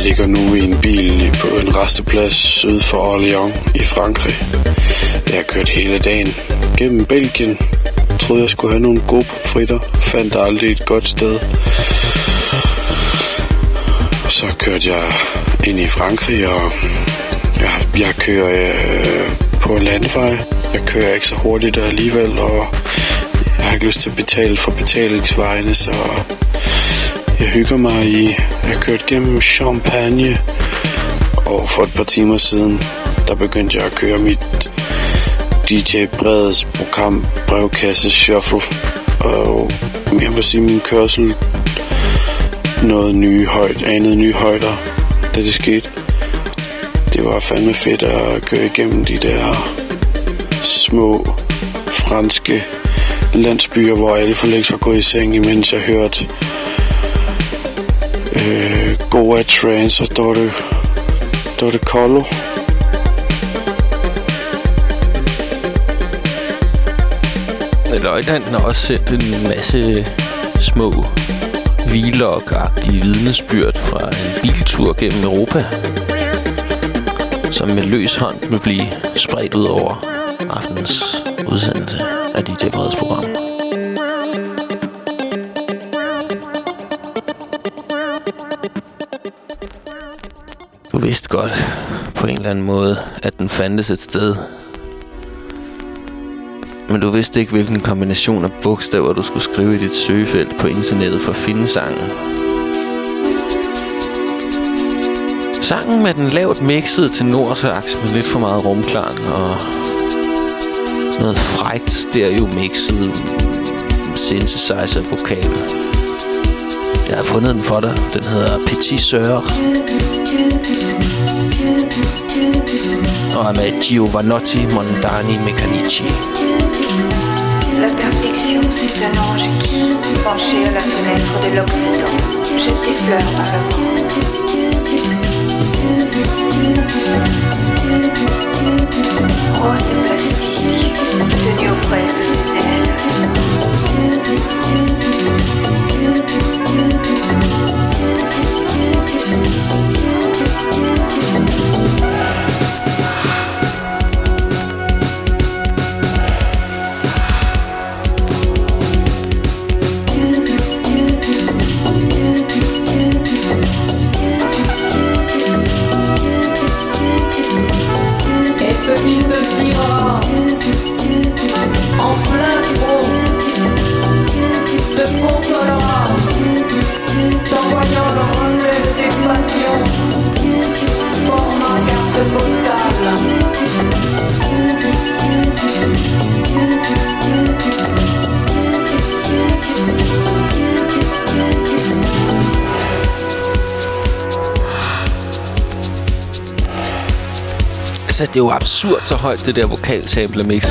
ligger nu i en bil på en resteplads syd for Orléans i Frankrig. Jeg har kørt hele dagen gennem Belgien. Troede jeg skulle have nogle gode pomfritter. Fandt aldrig et godt sted. Så kørte jeg ind i Frankrig, og jeg kører på landevej. Jeg kører ikke så hurtigt alligevel, og jeg har ikke lyst til at betale for betalingsvejene, så jeg hygger mig i. Jeg kørte gennem Champagne, og for et par timer siden, der begyndte jeg at køre mit DJ Breds program Brevkasse Shuffle, og jeg må sige, min kørsel anede nye højder, da det skete. Det var fandme fedt at køre igennem de der små franske landsbyer, hvor alle for længst var gået i seng, imens jeg hørte Goa Trance og Dorte Kollo. Løjtnanten har også sendt en masse små vlog-agtige vidnesbyrd fra en biltur gennem Europa, som med løs hånd vil blive spredt ud over aftenens udsendelse af DJ Breds program. Du vidste godt på en eller anden måde, at den fandtes et sted. Men du vidste ikke, hvilken kombination af bogstaver du skulle skrive i dit søgefelt på internettet for at finde sangen. Sangen med den lavt mixede til nordsaks med lidt for meget rumklang og noget frækt stereo-mixet synthesizer-vokal. Jeg har fundet den for dig. Den hedder Petit Sœur og er med Giovanotti Mondani Meccanici. La perfection, c'est un ange qui, penché à la fenêtre de l'Occident, jette des fleurs par le vent. Rose de plastique, tenue aux fraises de ses ailes. Altså, det er jo absurd så højt, det der vokalsample-mixen.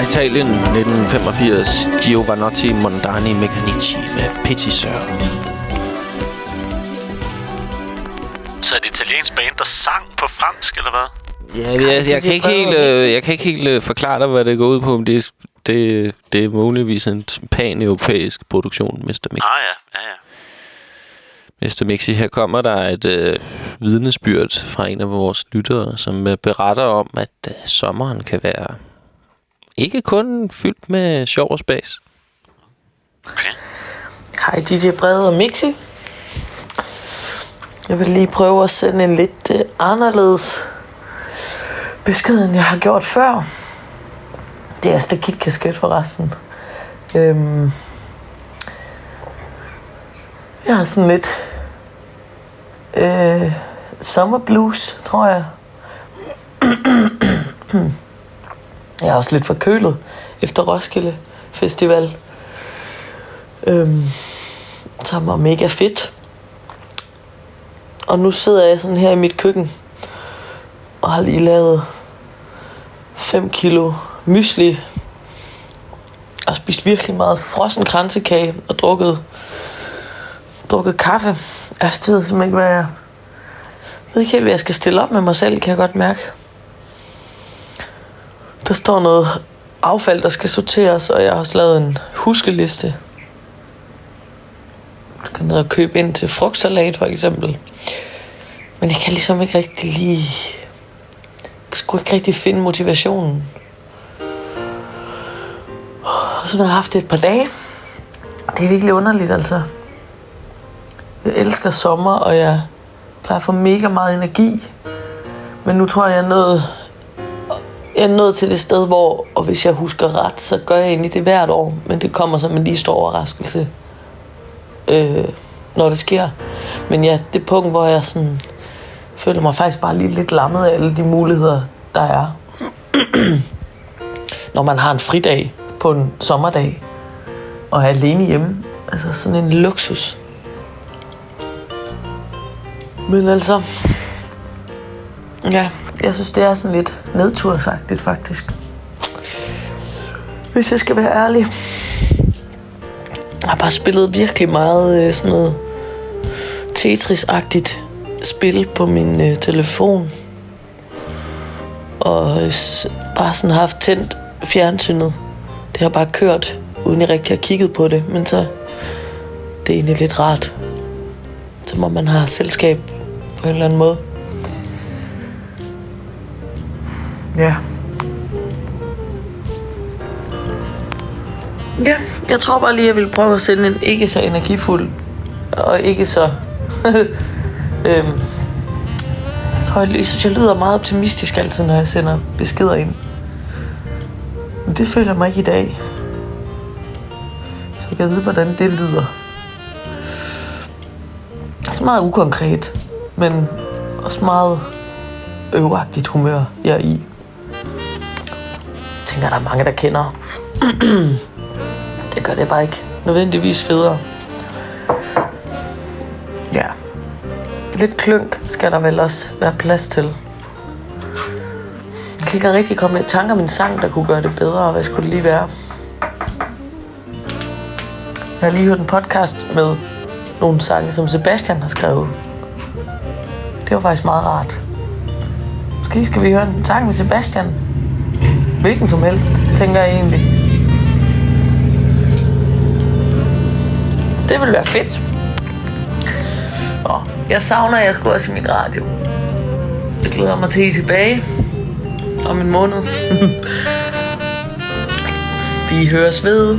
Italien, 1985. Giovanotti Mondani Meccanici med Pétisseur. Så er det italiensk band, der sang på fransk, eller hvad? Ja, jeg kan ikke helt forklare dig, hvad det går ud på, men det er muligvis en pan-europæisk produktion, Mr. Mixi. Ja. Mr. Mixi, her kommer der et vidnesbyrd fra en af vores lyttere, som beretter om, at sommeren kan være ikke kun fyldt med sjov og spas. Okay. Hej DJ Brede og Mixi. Jeg vil lige prøve at sende en lidt anderledes besked, end jeg har gjort før. Det er stakitkasket forresten. Jeg har sådan lidt sommerblues, tror jeg. Jeg er også lidt forkølet efter Roskilde Festival. Som var mega fedt. Og nu sidder jeg sådan her i mit køkken og har lige lavet 5 kilo mysli og spist virkelig meget frossen kransekage og drukket kaffe. Jeg ved simpelthen ikke, jeg ved ikke helt, hvad jeg skal stille op med mig selv, kan jeg godt mærke. Der står noget affald, der skal sorteres, og jeg har også lavet en huskeliste. Jeg skal ned og købe ind til frugtsalat, for eksempel. Men jeg kan ligesom ikke rigtig skulle ikke rigtig finde motivationen. Og så har jeg haft det et par dage. Det er virkelig underligt, altså. Jeg elsker sommer, og jeg plejer at få mega meget energi. Men nu tror jeg, jeg er nået til det sted, hvor, og hvis jeg husker ret, så gør jeg egentlig det hvert år. Men det kommer som en lige stor overraskelse, når det sker. Men ja, det punkt, hvor jeg sådan føler mig faktisk bare lige lidt lammet af alle de muligheder, der er. Når man har en fridag på en sommerdag, og er alene hjemme. Altså sådan en luksus. Men altså, ja, jeg synes, det er sådan lidt nedtursagtigt, faktisk. Hvis jeg skal være ærlig. Jeg har bare spillet virkelig meget sådan noget Tetris-agtigt spil på min telefon. Og bare sådan haft tændt fjernsynet. Det har bare kørt, uden jeg rigtig har kigget på det. Men så det er egentlig lidt rart. Så må man have selskab på en eller anden måde. Ja. Ja, jeg tror bare lige, jeg vil prøve at sende en ikke så energifuld og ikke så jeg synes, jeg lyder meget optimistisk altid, når jeg sender beskeder ind. Men det føler mig ikke i dag. Så jeg kan vide, hvordan det lyder. Det er meget ukonkret, men også meget øvagtigt humør, jeg er i. Jeg tænker, der er mange, der kender. Det gør det bare ikke nødvendigvis federe. Ja. Lidt klønk skal der vel også være plads til. Jeg kan ikke rigtig komme i tanker om en sang, der kunne gøre det bedre, og hvad skulle det lige være? Jeg har lige hørt en podcast med nogle sange, som Sebastian har skrevet. Det var faktisk meget rart. Måske skal vi høre en sang med Sebastian. Hvilken som helst, tænker jeg egentlig. Det ville være fedt. Jeg savner jer sgu også i min radio. Jeg glæder mig til at I tilbage om en måned. Vi høres ved.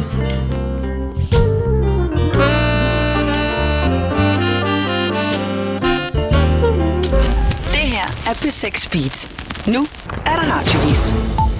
Det her er P6 Beat. Nu er der radiovis.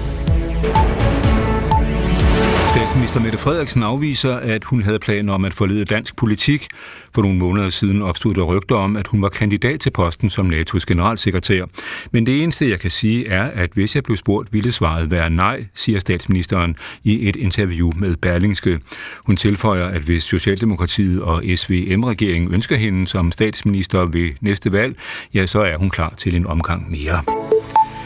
Statsminister Mette Frederiksen afviser, at hun havde planer om at forlede dansk politik. For nogle måneder siden opstod der rygter om, at hun var kandidat til posten som NATO's generalsekretær. Men det eneste, jeg kan sige, er, at hvis jeg blev spurgt, ville svaret være nej, siger statsministeren i et interview med Berlingske. Hun tilføjer, at hvis Socialdemokratiet og SVM-regeringen ønsker hende som statsminister ved næste valg, ja, så er hun klar til en omgang mere.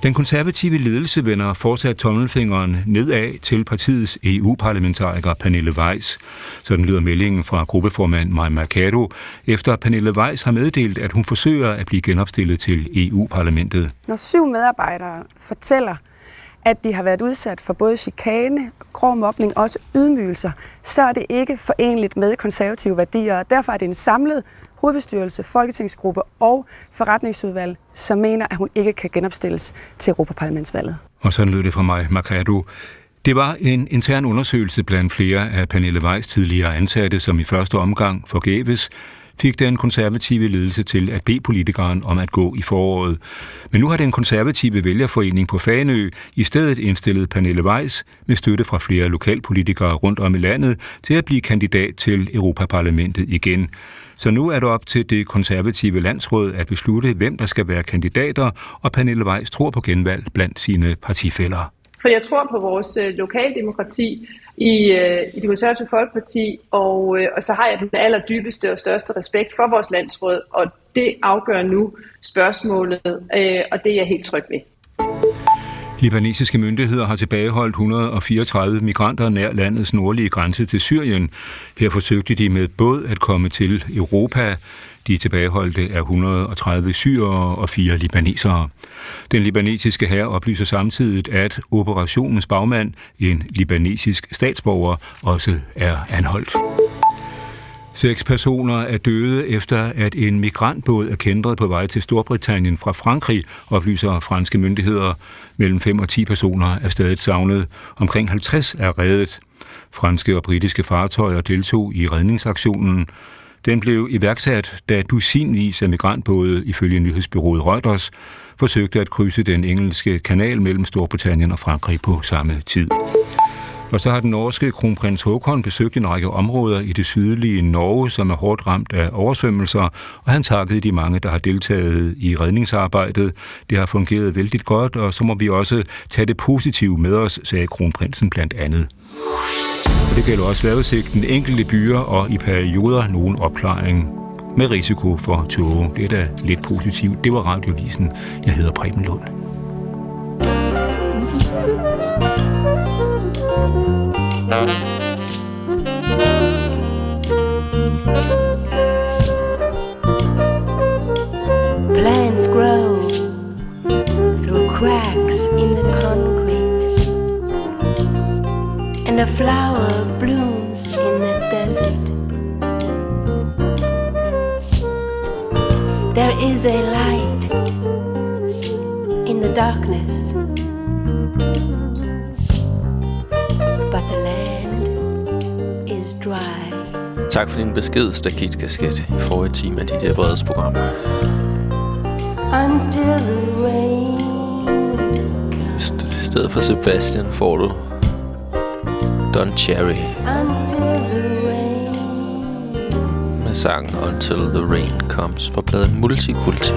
Den konservative ledelse vender fortsat tommelfingeren nedad til partiets EU-parlamentariker Pernille Weiss. Sådan lyder meldingen fra gruppeformand Mai Mercado, efter Pernille Weiss har meddelt, at hun forsøger at blive genopstillet til EU-parlamentet. Når 7 medarbejdere fortæller, at de har været udsat for både chikane, grov mobning og også ydmygelser, så er det ikke forenligt med konservative værdier. Derfor er det en samlet hovedbestyrelse, folketingsgruppe og forretningsudvalg, som mener, at hun ikke kan genopstilles til Europaparlamentsvalget. Og sådan lød det fra mig, Mercado. Det var en intern undersøgelse blandt flere af Pernille Weiss tidligere ansatte, som i første omgang forgæves fik den konservative ledelse til at bede politikeren om at gå i foråret. Men nu har den konservative vælgerforening på Fanø i stedet indstillet Pernille Weiss med støtte fra flere lokalpolitikere rundt om i landet til at blive kandidat til Europaparlamentet igen. Så nu er det op til det konservative landsråd at beslutte, hvem der skal være kandidater, og Pernille Weiss tror på genvalg blandt sine partifæller. For jeg tror på vores lokaldemokrati i det konservative folkeparti, og så har jeg den allerdybeste og største respekt for vores landsråd, og det afgør nu spørgsmålet, og det er jeg helt tryg ved. Libanesiske myndigheder har tilbageholdt 134 migranter nær landets nordlige grænse til Syrien. Her forsøgte de med båd at komme til Europa. De tilbageholdte er 130 syrere og 4 libanesere. Den libanesiske hær oplyser samtidig, at operationens bagmand, en libanesisk statsborger, også er anholdt. 6 personer er døde efter, at en migrantbåd er kæntret på vej til Storbritannien fra Frankrig, oplyser franske myndigheder. Mellem 5 og 10 personer er stadig savnet. Omkring 50 er reddet. Franske og britiske fartøjer deltog i redningsaktionen. Den blev iværksat, da dusinvis af migrantbåde, ifølge nyhedsbureauet Reuters, forsøgte at krydse den engelske kanal mellem Storbritannien og Frankrig på samme tid. Og så har den norske kronprins Håkon besøgt en række områder i det sydlige Norge, som er hårdt ramt af oversvømmelser, og han takkede de mange, der har deltaget i redningsarbejdet. Det har fungeret vældig godt, og så må vi også tage det positive med os, sagde kronprinsen blandt andet. Og det gælder også vejrudsigten, enkelte byer og i perioder nogen opklaring med risiko for tåge. Det er da lidt positivt. Det var Radiovisen. Jeg hedder Preben Lund. Plants grow through cracks in the concrete, and a flower blooms in the desert. There is a light in the darkness, but the land is dry. Tak for din besked, Stakit Kasket, i forrige time af dit Breds program. Until the rain I stedet for Sebastian får du Don Cherry med sangen Until the Rain Comes fra pladen Multikulti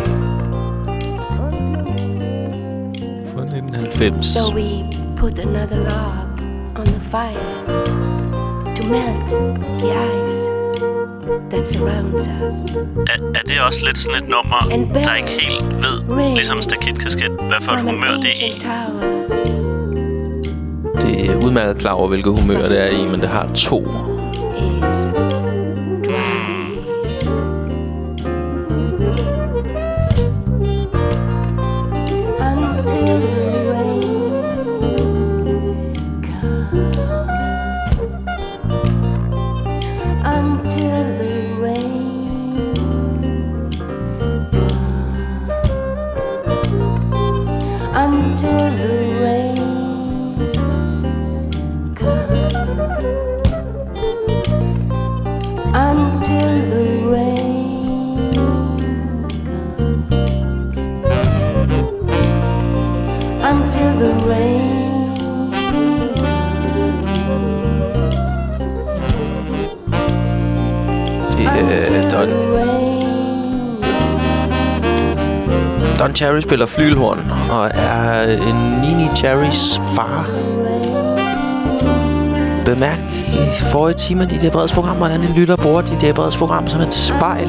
fra 1990. So we put another log on the fire to melt the ice that surrounds us. Er det også lidt sådan et nummer, der ikke helt ved, ligesom Stakit Kasket, hvad for et humør det er i? Det er udmærket klar over, hvilket humør det er i, men det har 2. Don Cherry spiller flyghelhorn og er en Nini Cherrys far. Bemærk i forrige time af dit Breds program, hvordan en lytter bruger dit Breds program som et spejl.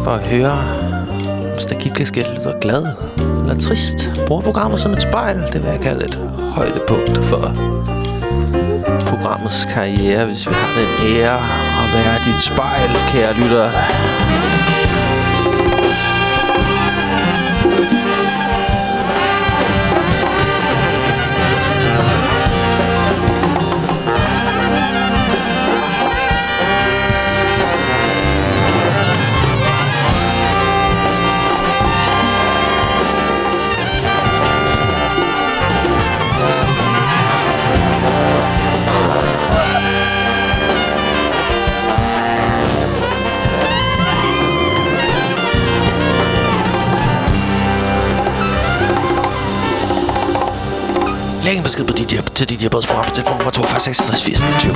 for at høre, hvis der Kit-Kasket lyder glad eller trist. Bruger programmet som et spejl. Det vil jeg kalde et højdepunkt for programmets karriere, hvis vi har den ære at være dit spejl, kære lytter. Læg en besked på til DJ Breds program på telefon nummer 42 66 80 29.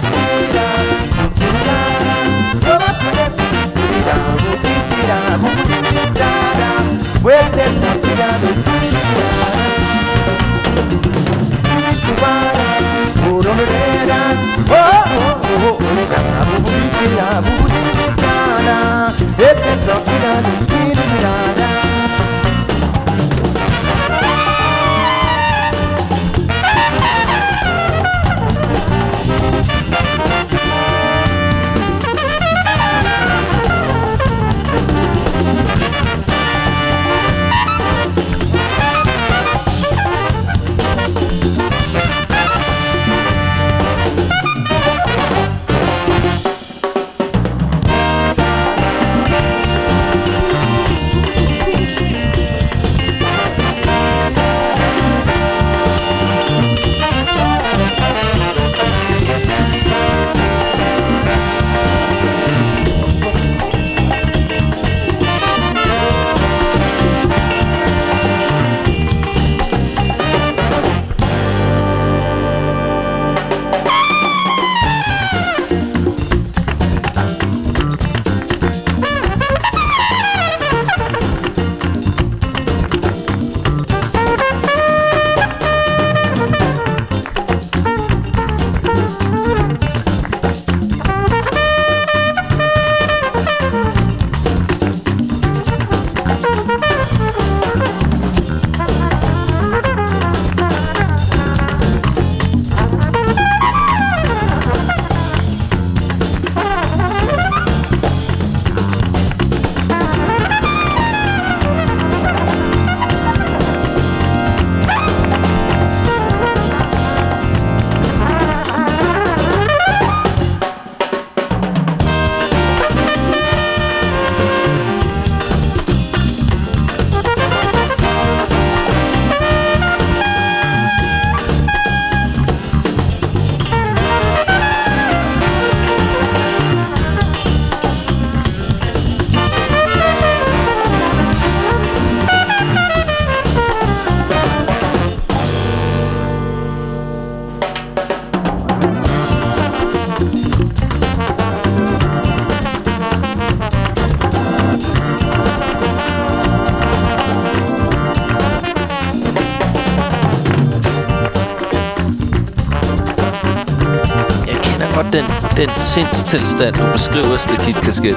Den sindstilstand, du beskriver, Kit-Kasket.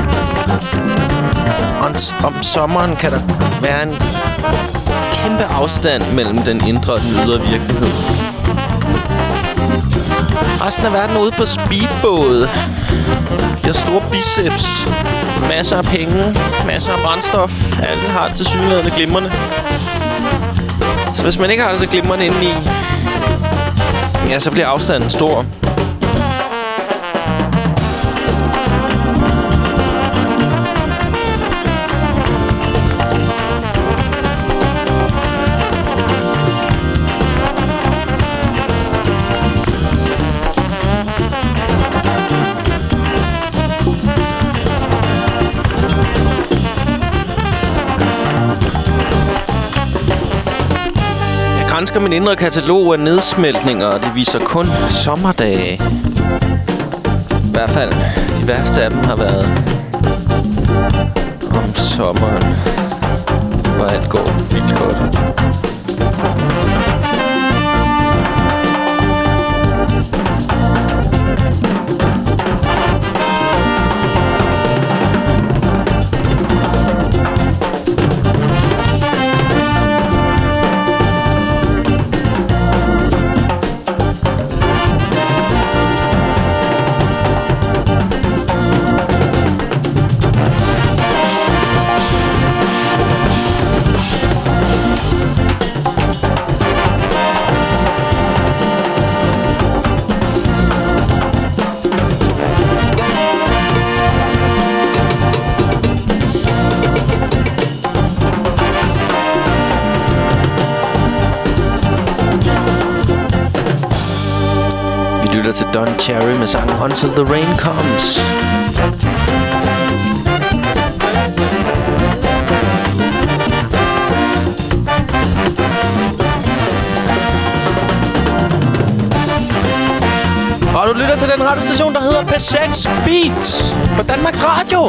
Om sommeren kan der være en kæmpe afstand mellem den indre og den ydre virkelighed. Resten af verden er ude på speedbåde. De har store biceps, masser af penge, masser af brændstof. Alle har det tilsyneladende glimrende. Så hvis man ikke har det så glimrende indeni, ja, så bliver afstanden stor. Jeg gransker min indre katalog af nedsmeltninger, og det viser kun sommerdage. I hvert fald, de værste af dem har været om sommeren, hvor alt går vildt godt. lytter til Don Cherry med sangen Until the Rain Comes. Og du lytter til den radiostation, der hedder P6 Beat på Danmarks Radio.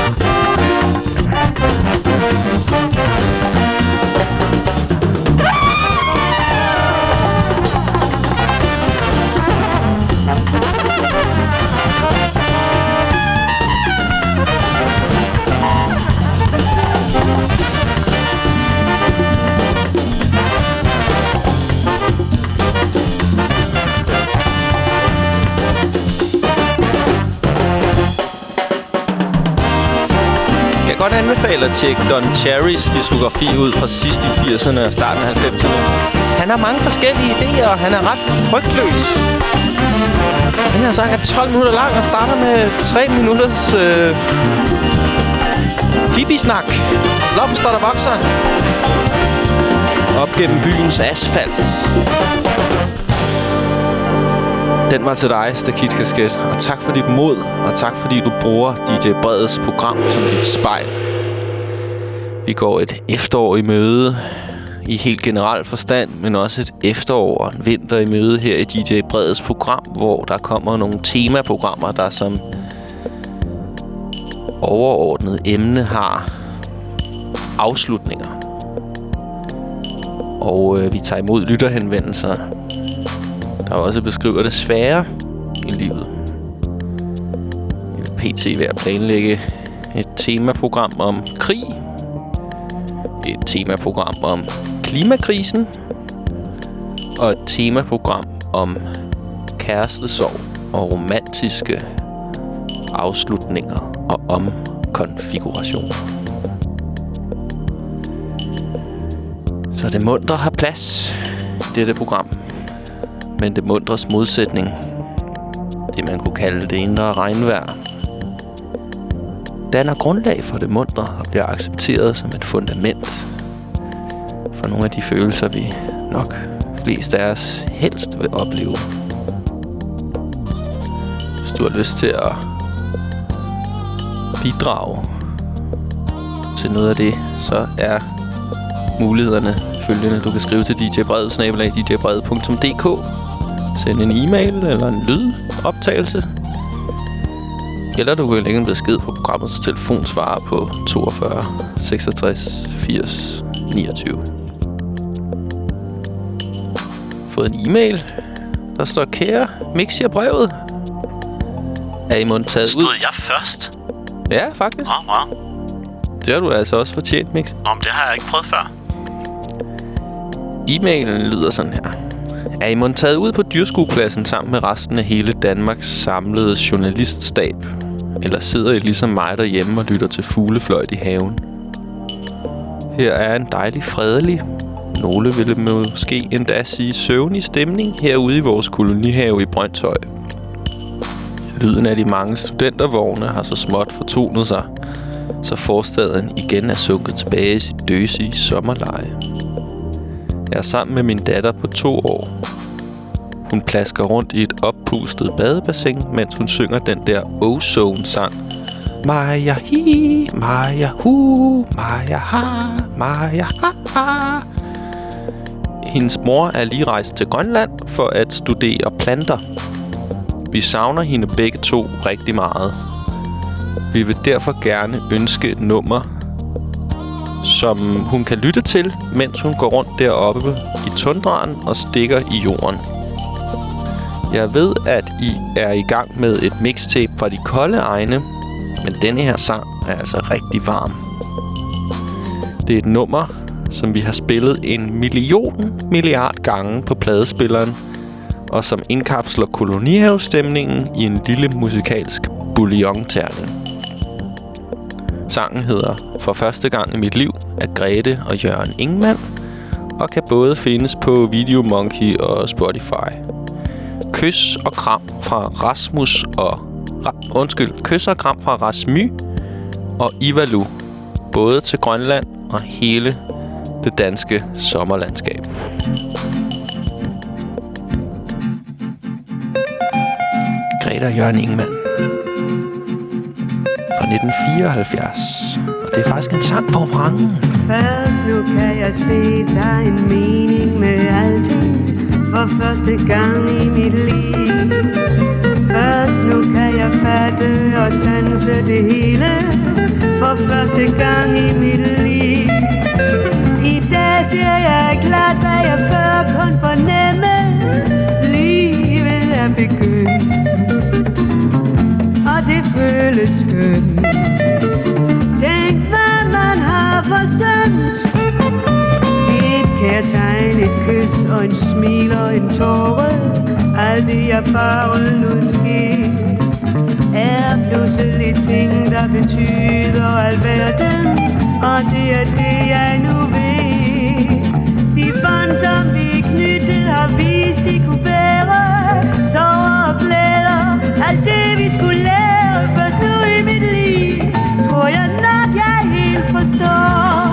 Jeg kan godt anbefale at tjekke Don Cherrys diskografi ud fra sidst i 80'erne og starten af 90'erne. Han har mange forskellige idéer, og han er ret frygtløs. Den her sang er 12 minutter lang og starter med 3 minutters hippie-snak. Blomster, der vokser op gennem byens asfalt. Den var til dig, Stakit Kasket. Og tak for dit mod, og tak fordi du bruger DJ Breds program som dit spejl. Vi går et efterår i møde i helt generel forstand, men også et efterår og en vinter i møde her i DJ Breds program, hvor der kommer nogle temaprogrammer, der som overordnet emne har afslutninger. Og vi tager imod lytterhenvendelser, der også beskriver det svære i livet. Vi er pt. ved at planlægge et temaprogram om krig, et temaprogram om klimakrisen og et temaprogram om kærestesorg og romantiske afslutninger og omkonfigurationer. Så det muntre har plads i dette program. Men det muntres modsætning, det man kunne kalde det indre regnvejr, danner grundlag for det muntre og bliver accepteret som et fundament for nogle af de følelser, vi nok flest af os helst vil opleve. Hvis du har lyst til at bidrage til noget af det, så er mulighederne følgende. Du kan skrive til djbred@djbred.dk, sende en e-mail eller en lydoptagelse, eller du kan lægge en besked på programmets telefonsvarer på 42 66 80 29. Fået en e-mail, der står: kære Mixi og brevet. Er I måtte taget ud? Stod jeg først? Ja, faktisk. Wow. Det har du altså også fortjent, Mix. Nå, men det har jeg ikke prøvet før. E-mailen lyder sådan her: er I måtte taget ud på dyrskuepladsen sammen med resten af hele Danmarks samlede journaliststab? Eller sidder I ligesom mig derhjemme og lytter til fuglefløjt i haven? Her er en dejlig fredelig, nogle ville måske endda sige søvnig stemning herude i vores kolonihave i Brøndshøj. Lyden af de mange studentervogne har så småt fortonet sig, så forstaden igen er sunket tilbage i sit døsige sommerleje. Jeg er sammen med min datter på 2 år. Hun plasker rundt i et oppustet badebassin, mens hun synger den der Ozone-sang. Maja hi, Maja hu, Maja ha, Maja ha ha. Hendes mor er lige rejst til Grønland for at studere planter. Vi savner hende begge to rigtig meget. Vi vil derfor gerne ønske et nummer, som hun kan lytte til, mens hun går rundt deroppe i tundraen og stikker i jorden. Jeg ved, at I er i gang med et mixtape fra de kolde egne, men denne her sang er altså rigtig varm. Det er et nummer, som vi har spillet 1 milliard gange på pladespilleren, og som indkapsler kolonihavestemningen i en lille musikalsk bouillon-terning. Sangen hedder For første gang i mit liv af Grete og Jørgen Ingmann, og kan både findes på Videomonkey og Spotify. Kys og kram fra Rasmus og... Kys og kram fra Rasmy og Ivalu, både til Grønland og hele det danske sommerlandskab. Grete og Jørgen Ingmann fra 1974. Og det er faktisk en sang på vrangen. Først nu kan jeg se, der er en mening med alting. For første gang i mit liv. Først nu kan jeg fatte og sanse det hele. For første gang i mit liv. I dag ser jeg klart, hvad jeg før kun fornemme. Livet er begyndt, og det føles skønt. Tænk, hvad man har forsømt. Et kærtegn, et kys og en smil og en tåre. Alt det jeg bare lod ske er pludselig ting, der betyder alverden. Og det er det, jeg nu ved. De bånd, som vi knyttede, har vist, de kunne bære. Sorger og glæder, alt det vi skulle lære. Først nu i mit liv, tror jeg nok, jeg helt forstår.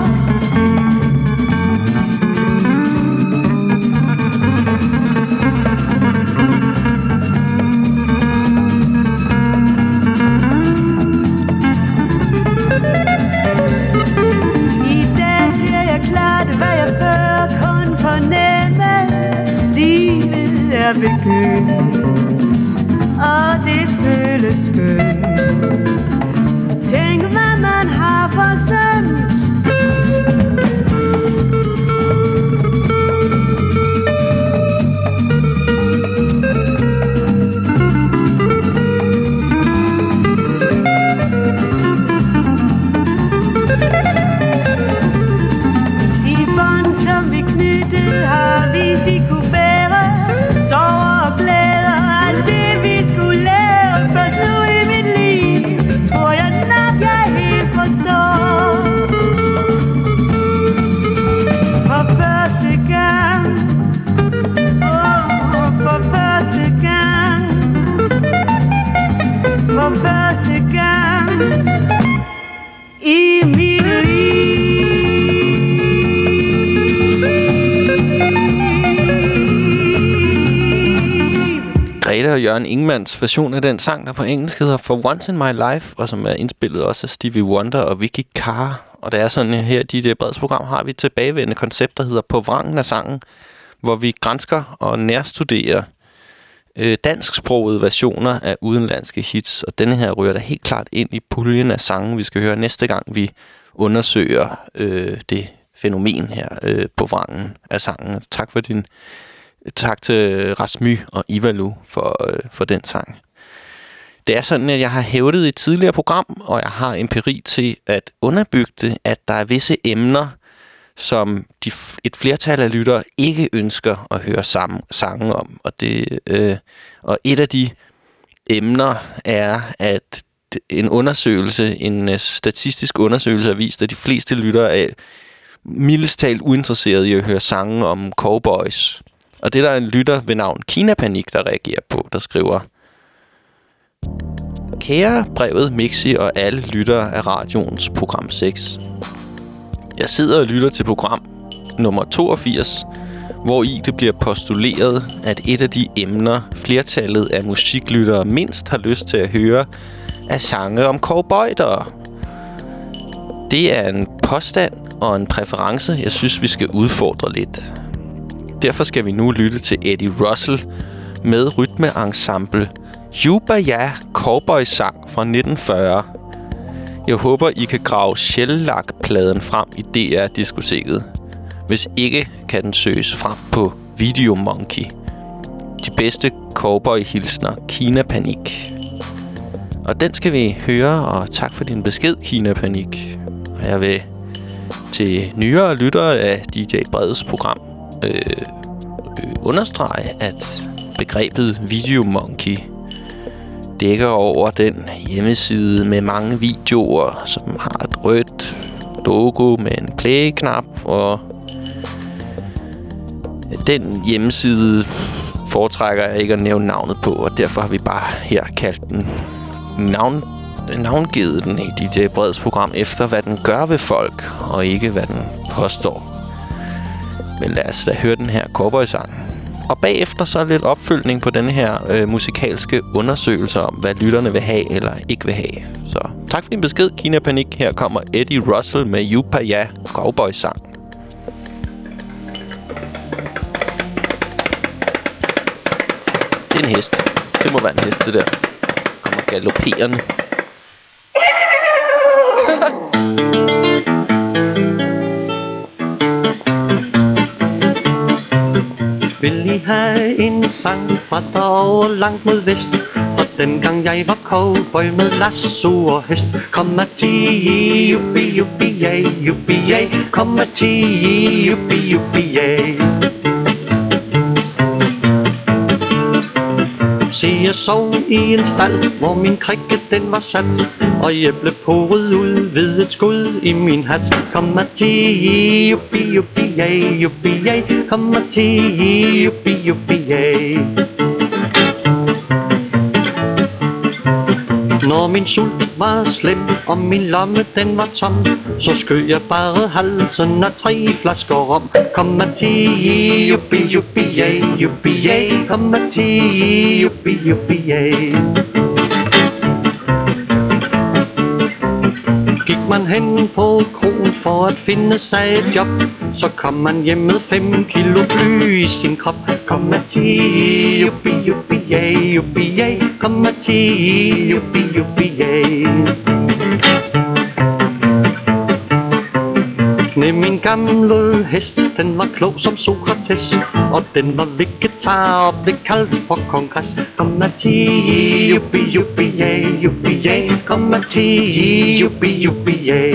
Er begyndt, og det føles skønt. Tænk, hvad man har forsømt. De bånd, som vi knyttede, har vist, de kunne bære. Sorger og glæder, alt det vi skulle lære. Først nu i mit liv, tror jeg nok, jeg helt forstår. For første gang, for første gang, for første gang i mit liv. Grete og Jørgen Ingmanns version af den sang, der på engelsk hedder For Once in My Life, og som er indspillet også af Stevie Wonder og Vicky Carr. Og det er sådan her, i det Breds-program har vi et tilbagevendende koncept, der hedder På vrangen af sangen, hvor vi gransker og nærstuderer dansksprogede versioner af udenlandske hits. Og denne her rører der helt klart ind i puljen af sange, vi skal høre næste gang, vi undersøger det fænomen her på vrangen af sangen. Tak til Rasmy og Ivalu for den sang. Det er sådan, at jeg har hævdet i et tidligere program, og jeg har empiri til at underbygge det, at der er visse emner, som et flertal af lyttere ikke ønsker at høre sange om. Og et af de emner er, at en statistisk undersøgelse har vist, at de fleste lyttere er mildest talt uinteresserede i at høre sange om cowboys. Og det er der en lytter ved navn Kina Panik, der reagerer på, der skriver: Kære brevet, Mixi og alle lyttere af radioens program 6. Jeg sidder og lytter til program nummer 82, hvor i det bliver postuleret, at et af de emner, flertallet af musiklyttere mindst har lyst til at høre, er sange om cowboytere. Det er en påstand og en præference, jeg synes, vi skal udfordre lidt. Derfor skal vi nu lytte til Eddie Russell med rytmeensemble Jubaya Cowboy-sang fra 1940. Jeg håber, I kan grave Shellac-pladen frem i DR-diskoteket. Hvis ikke, kan den søges frem på Video Monkey. De bedste cowboy-hilsner, Kina Panik. Og den skal vi høre, og tak for din besked, Kina Panik. Og jeg vil til nyere lyttere af DJ Breds program understrege, at begrebet Video Monkey dækker over den hjemmeside med mange videoer, som har et rødt logo med en play-knap, og den hjemmeside foretrækker jeg ikke at nævne navnet på, og derfor har vi bare her kaldt den navngivet den i DJ Breds program efter, hvad den gør ved folk, og ikke hvad den påstår. Men lad os da høre den her cowboy-sang Og bagefter så lidt opfølgning på denne her musikalske undersøgelse om, hvad lytterne vil have eller ikke vil have. Så tak for din besked, Kina Panik. Her kommer Eddie Russell med Yupaya, cowboy-sang. Det er en hest. Det må være en hest, det der. Kommer galopperende. Vil I have en sang fra derovre langt mod vest? Og dengang jeg var cowboy med lasso og hest. Kom at tige, juppi, juppi, ja, juppi, ja. Kom at tige, juppi, juppi, ja. Se, jeg sov i en stald, hvor min krikke den var sat, og æbleporet ud ved et skud i min hat. Kom at tige, juppi, juppi, ja, juppi, ja. Kom at tige, juppi, juppi, ja. Når min sult var slem, og min lomme den var tom, så skød jeg bare halsen af 3 flasker rom. Kom at tige, juppi, juppi, ja, juppi, ja. Kom at tige, juppi, juppi, ja. Gik man hen på krogen for at finde sig et job, så kom man hjem med 5 kilo bly i sin krop. Kom at tige, juppi, juppi, ja, juppi, ja. Kom at tige, juppi, juppi, ja. Med min gamle hest, den var klog som Sokrates, og den var vegetar og blev kaldt for kongres. Kom at tige, juppi, juppi, ja, juppi, ja. Kom at tige, juppi, juppi, ja.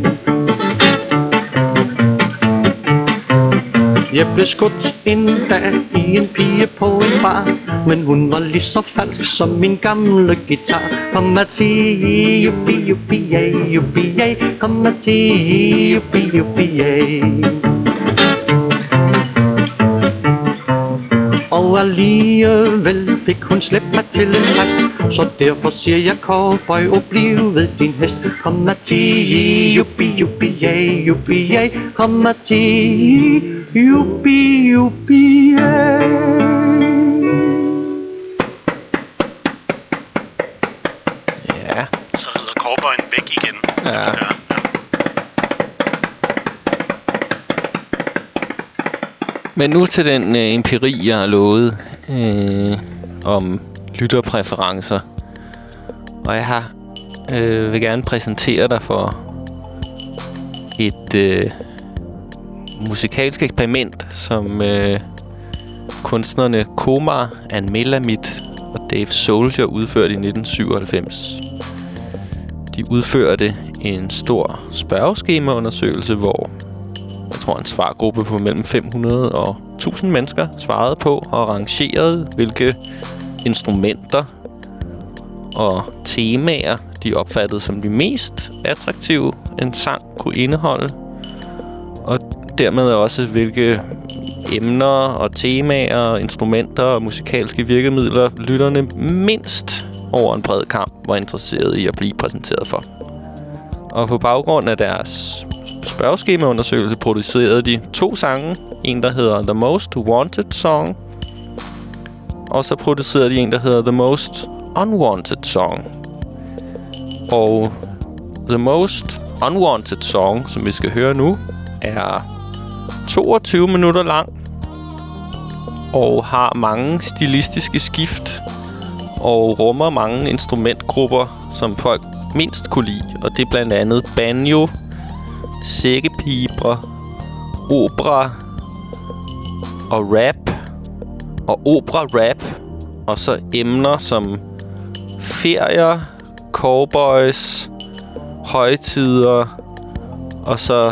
Jeg blev skudt en dag i en pige på en bar, men hun var lige så falsk som min gamle guitar. Kom at tige, juppi, juppi, ja, juppi, ja. Kom at tige, juppi, juppi, ja. Og alligevel fik hun slæbt mig til en rest, så derfor siger jeg, cowboy, og bliv ved din hest. Kom at tige, juppi, juppi, ja, juppi, ja. Kom at tige, juppi, juppi, ja. Ja. Så rider cowboyen væk igen. Ja. Men nu til den empiri, jeg har lovet om lytterpræferencer. Og jeg har vil gerne præsentere dig for et musikalsk eksperiment, som kunstnerne Komar, Ann Melamid og Dave Soldier udførte i 1997. De udførte en stor spørgeskemaundersøgelse, hvor jeg tror en svargruppe på mellem 500 og 1000 mennesker svarede på og rangerede, hvilke instrumenter og temaer de opfattede som de mest attraktive, en sang kunne indeholde. Og dermed også, hvilke emner og temaer, instrumenter og musikalske virkemidler lytterne mindst over en bred kamp var interesseret i at blive præsenteret for. Og på baggrund af deres spørgeskemaundersøgelse producerede de 2 sange. En, der hedder The Most Wanted Song. Og så producerede de en, der hedder The Most Unwanted Song. Og The Most Unwanted Song, som vi skal høre nu, er 22 minutter lang og har mange stilistiske skift og rummer mange instrumentgrupper, som folk mindst kunne lide. Og det er blandt andet banjo, sækkepiber, opera og rap og opera-rap, og så emner som ferier, cowboys, højtider og så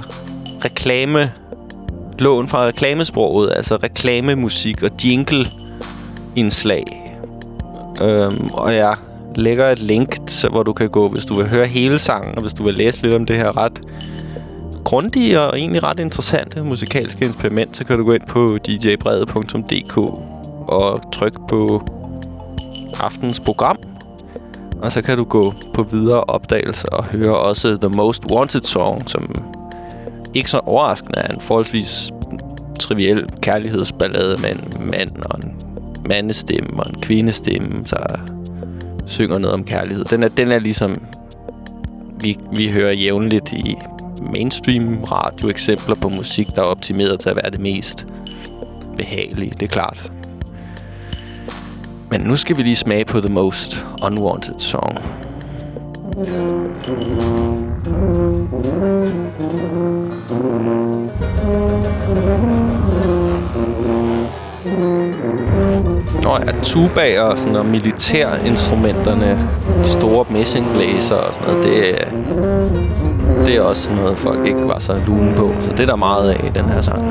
lån fra reklamesproget, altså reklamemusik og jingle-indslag. Og jeg lægger et link, hvor du kan gå, hvis du vil høre hele sangen, og hvis du vil læse lidt om det her ret grundige og egentlig ret interessante musikalske eksperiment, så kan du gå ind på djbrede.dk og trykke på aftens program. Og så kan du gå på videre opdagelser og høre også The Most Wanted Song, som ikke så overraskende er en forholdsvis triviel kærlighedsballade med en mand og en mandestemme og en kvindestemme, der synger noget om kærlighed. Den er ligesom vi hører jævnligt i mainstream radio eksempler på musik, der er optimeret til at være det mest behagelige, det er klart. Men nu skal vi lige smage på The Most Unwanted Song. Nå ja, tubaer og sådan noget, militærinstrumenterne, de store messingblæser og sådan noget, det er også noget, folk ikke var så lune på. Så det er der meget af i den her sang.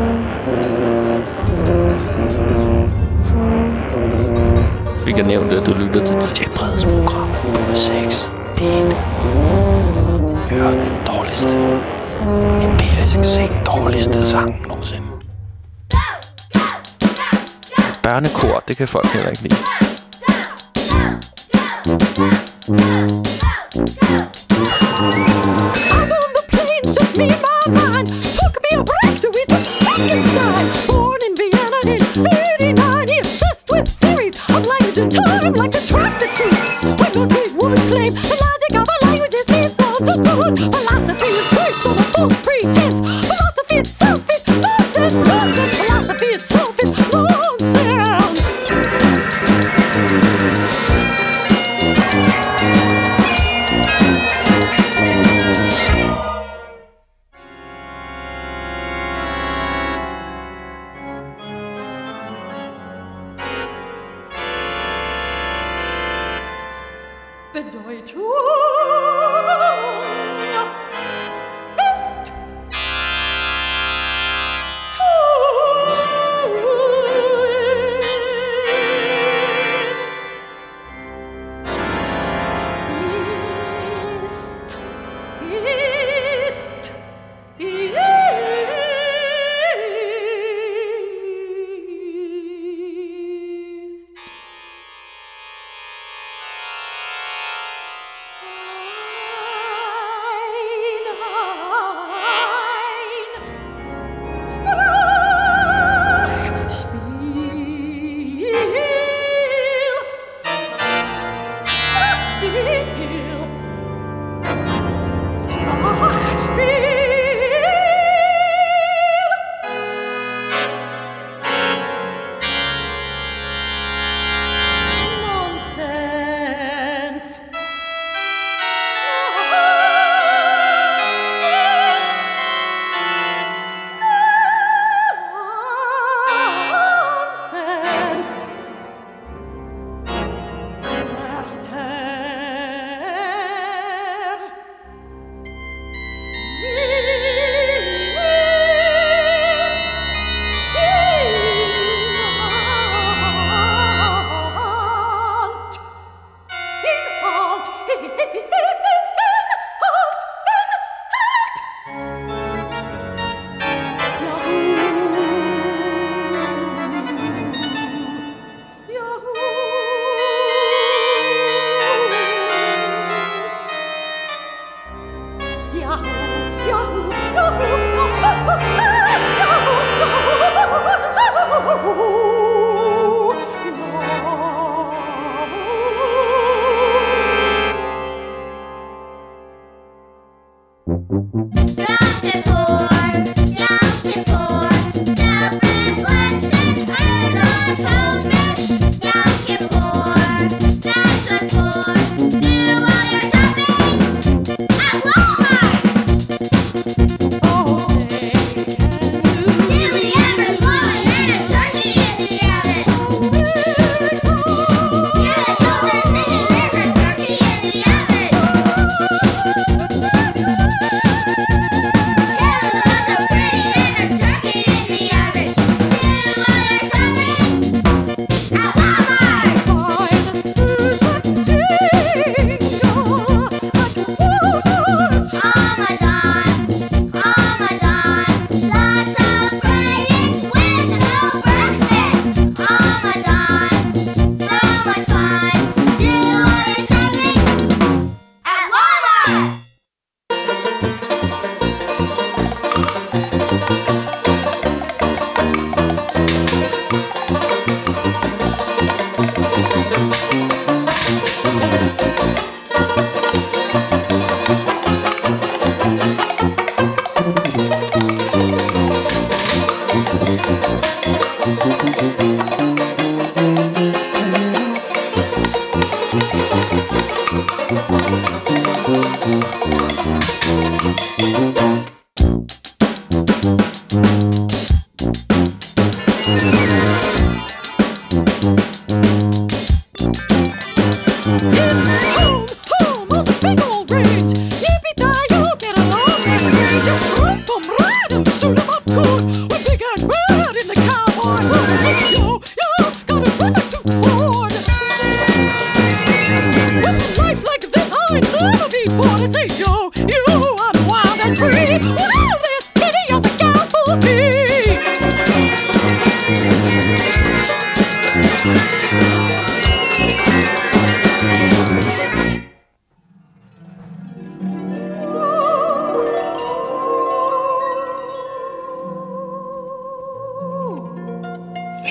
Vi kan nævne det, at du lytter til DJ Breds program på 6 Beat. Hør den dårligste, empirisk set dårligste sang nogensinde. Børnekor, det kan folk heller ikke lide. Time like attracted to when the big woman claim the logic of our languages means no to someone. Philosophy is great for the false pretense. Philosophy itself is nonsense, nonsense. Philosophy itself is nonsense.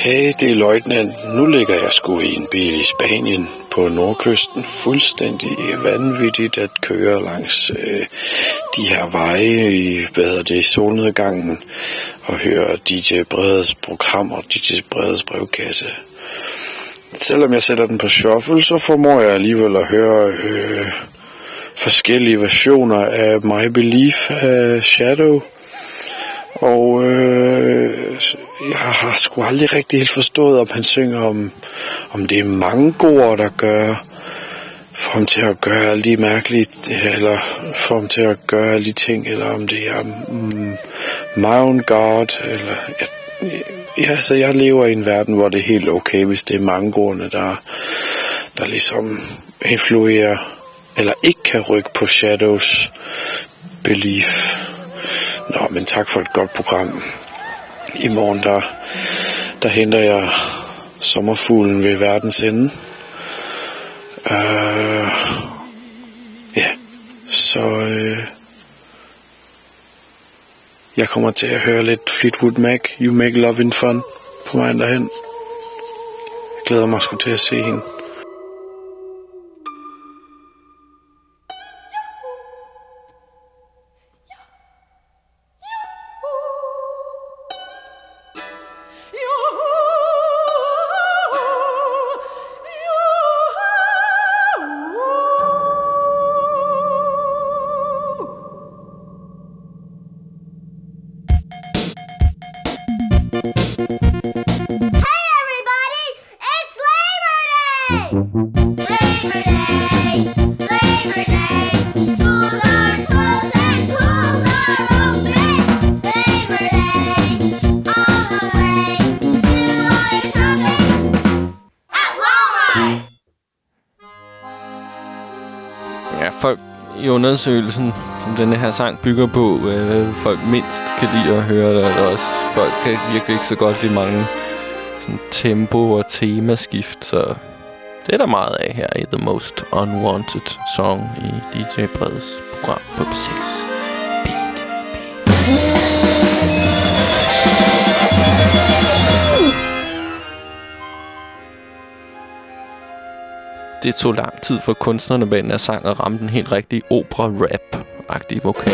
Hey, det er løjtnant. Nu ligger jeg sgu i en bil i Spanien på nordkysten. Fuldstændig vanvittigt at køre langs de her veje i solnedgangen og høre DJ Bredes program og DJ Bredes brevkasse. Selvom jeg sætter den på shuffle, så formår jeg alligevel at høre forskellige versioner af My Belief af Shadow. Og jeg har sgu aldrig rigtig helt forstået, om han synger om det er mangoer, der gør for ham til at gøre alle de mærkelige, eller for ham til at gøre alle de ting, eller om det er my own God, eller altså jeg lever i en verden, hvor det er helt okay, hvis det er mangoerne, der ligesom influerer, eller ikke kan rykke på Shadows Belief. Nå, men tak for et godt program. I morgen, der henter jeg sommerfuglen ved verdens ende. Ja, så jeg kommer til at høre lidt Fleetwood Mac, You Make Lovin' Fun, på vejen derhen. Jeg glæder mig sgu til at se hende. I undersøgelsen, som denne her sang bygger på, hvad folk mindst kan lide at høre, der er også folk kan virkelig ikke så godt lide mange sådan tempo- og temaskift, så det er der meget af her i The Most Unwanted Song i DJ Bredes program på P6 Beat. Det tog lang tid for kunstnerne bag den her sang at ramme den helt rigtige opera-rap-agtige vokal.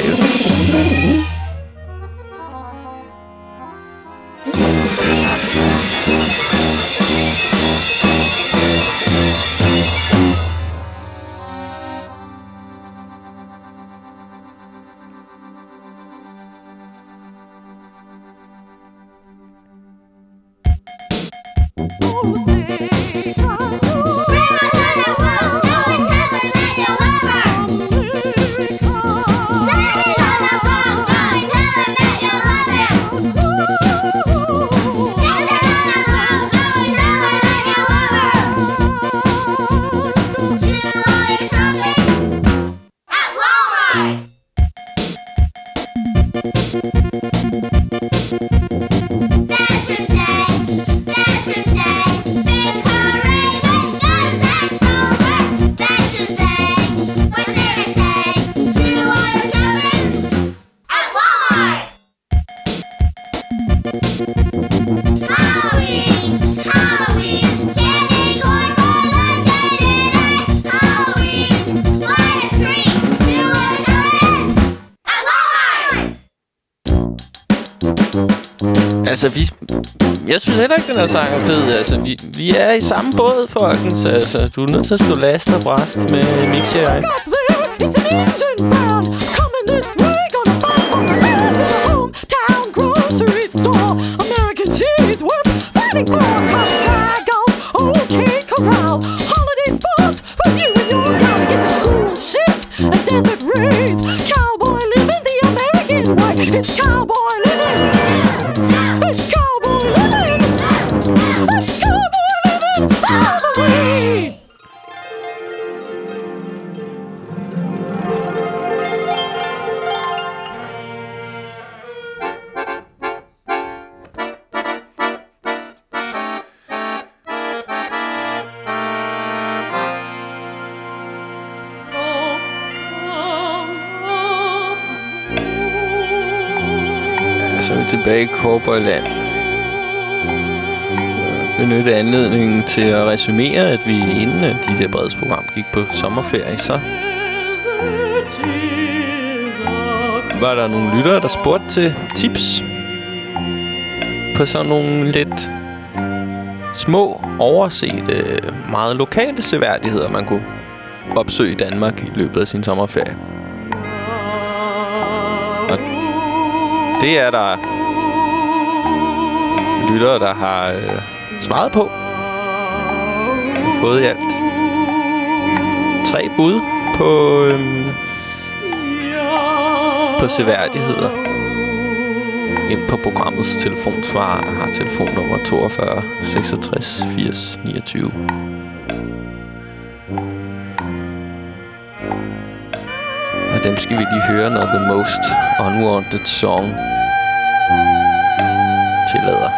Altså, jeg synes heller ikke, den her sang er fed. Altså, vi er i samme båd, folkens. Altså, du er nødt til at stå last og bræst med Mixi og jeg. Cowboy living the American way. It's cowboy living. It's cowboy living. It's cowboy living all the way. Så er vi tilbage i Cowboyland. benytte anledningen til at resumere, at vi inden de der Breds-program gik på sommerferie, så var der nogle lyttere, der spurgte til tips på sådan nogle lidt små, oversete, meget lokale seværdigheder, man kunne opsøge i Danmark i løbet af sin sommerferie. Og det er der lyttere, der har svaret på. Jeg har fået i alt 3 bud på seværdigheder ind på programmets telefonsvarer, der har telefonnummer 42 66 80 29. Og dem skal vi lige høre, når The Most Unwanted Song tillader.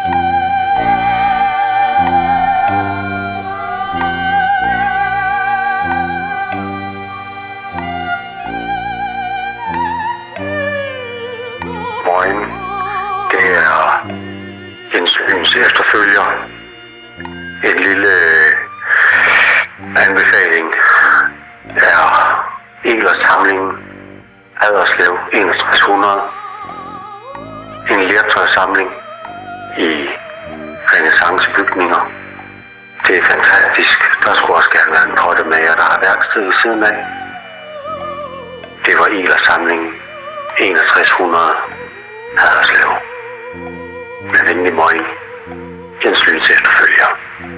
Morgen. Det er Jens Lyns efterfølger. En lille anbefaling er Eglers samling Haderslev 6100. En lertøjssamling i renæssancebygninger. Det er fantastisk. Der skulle også gerne være en pottemager, der har værksted ved siden af. Det var Eglers samling 6100 Haderslev. Med venlig morgen. Jens Lyns efterfølger.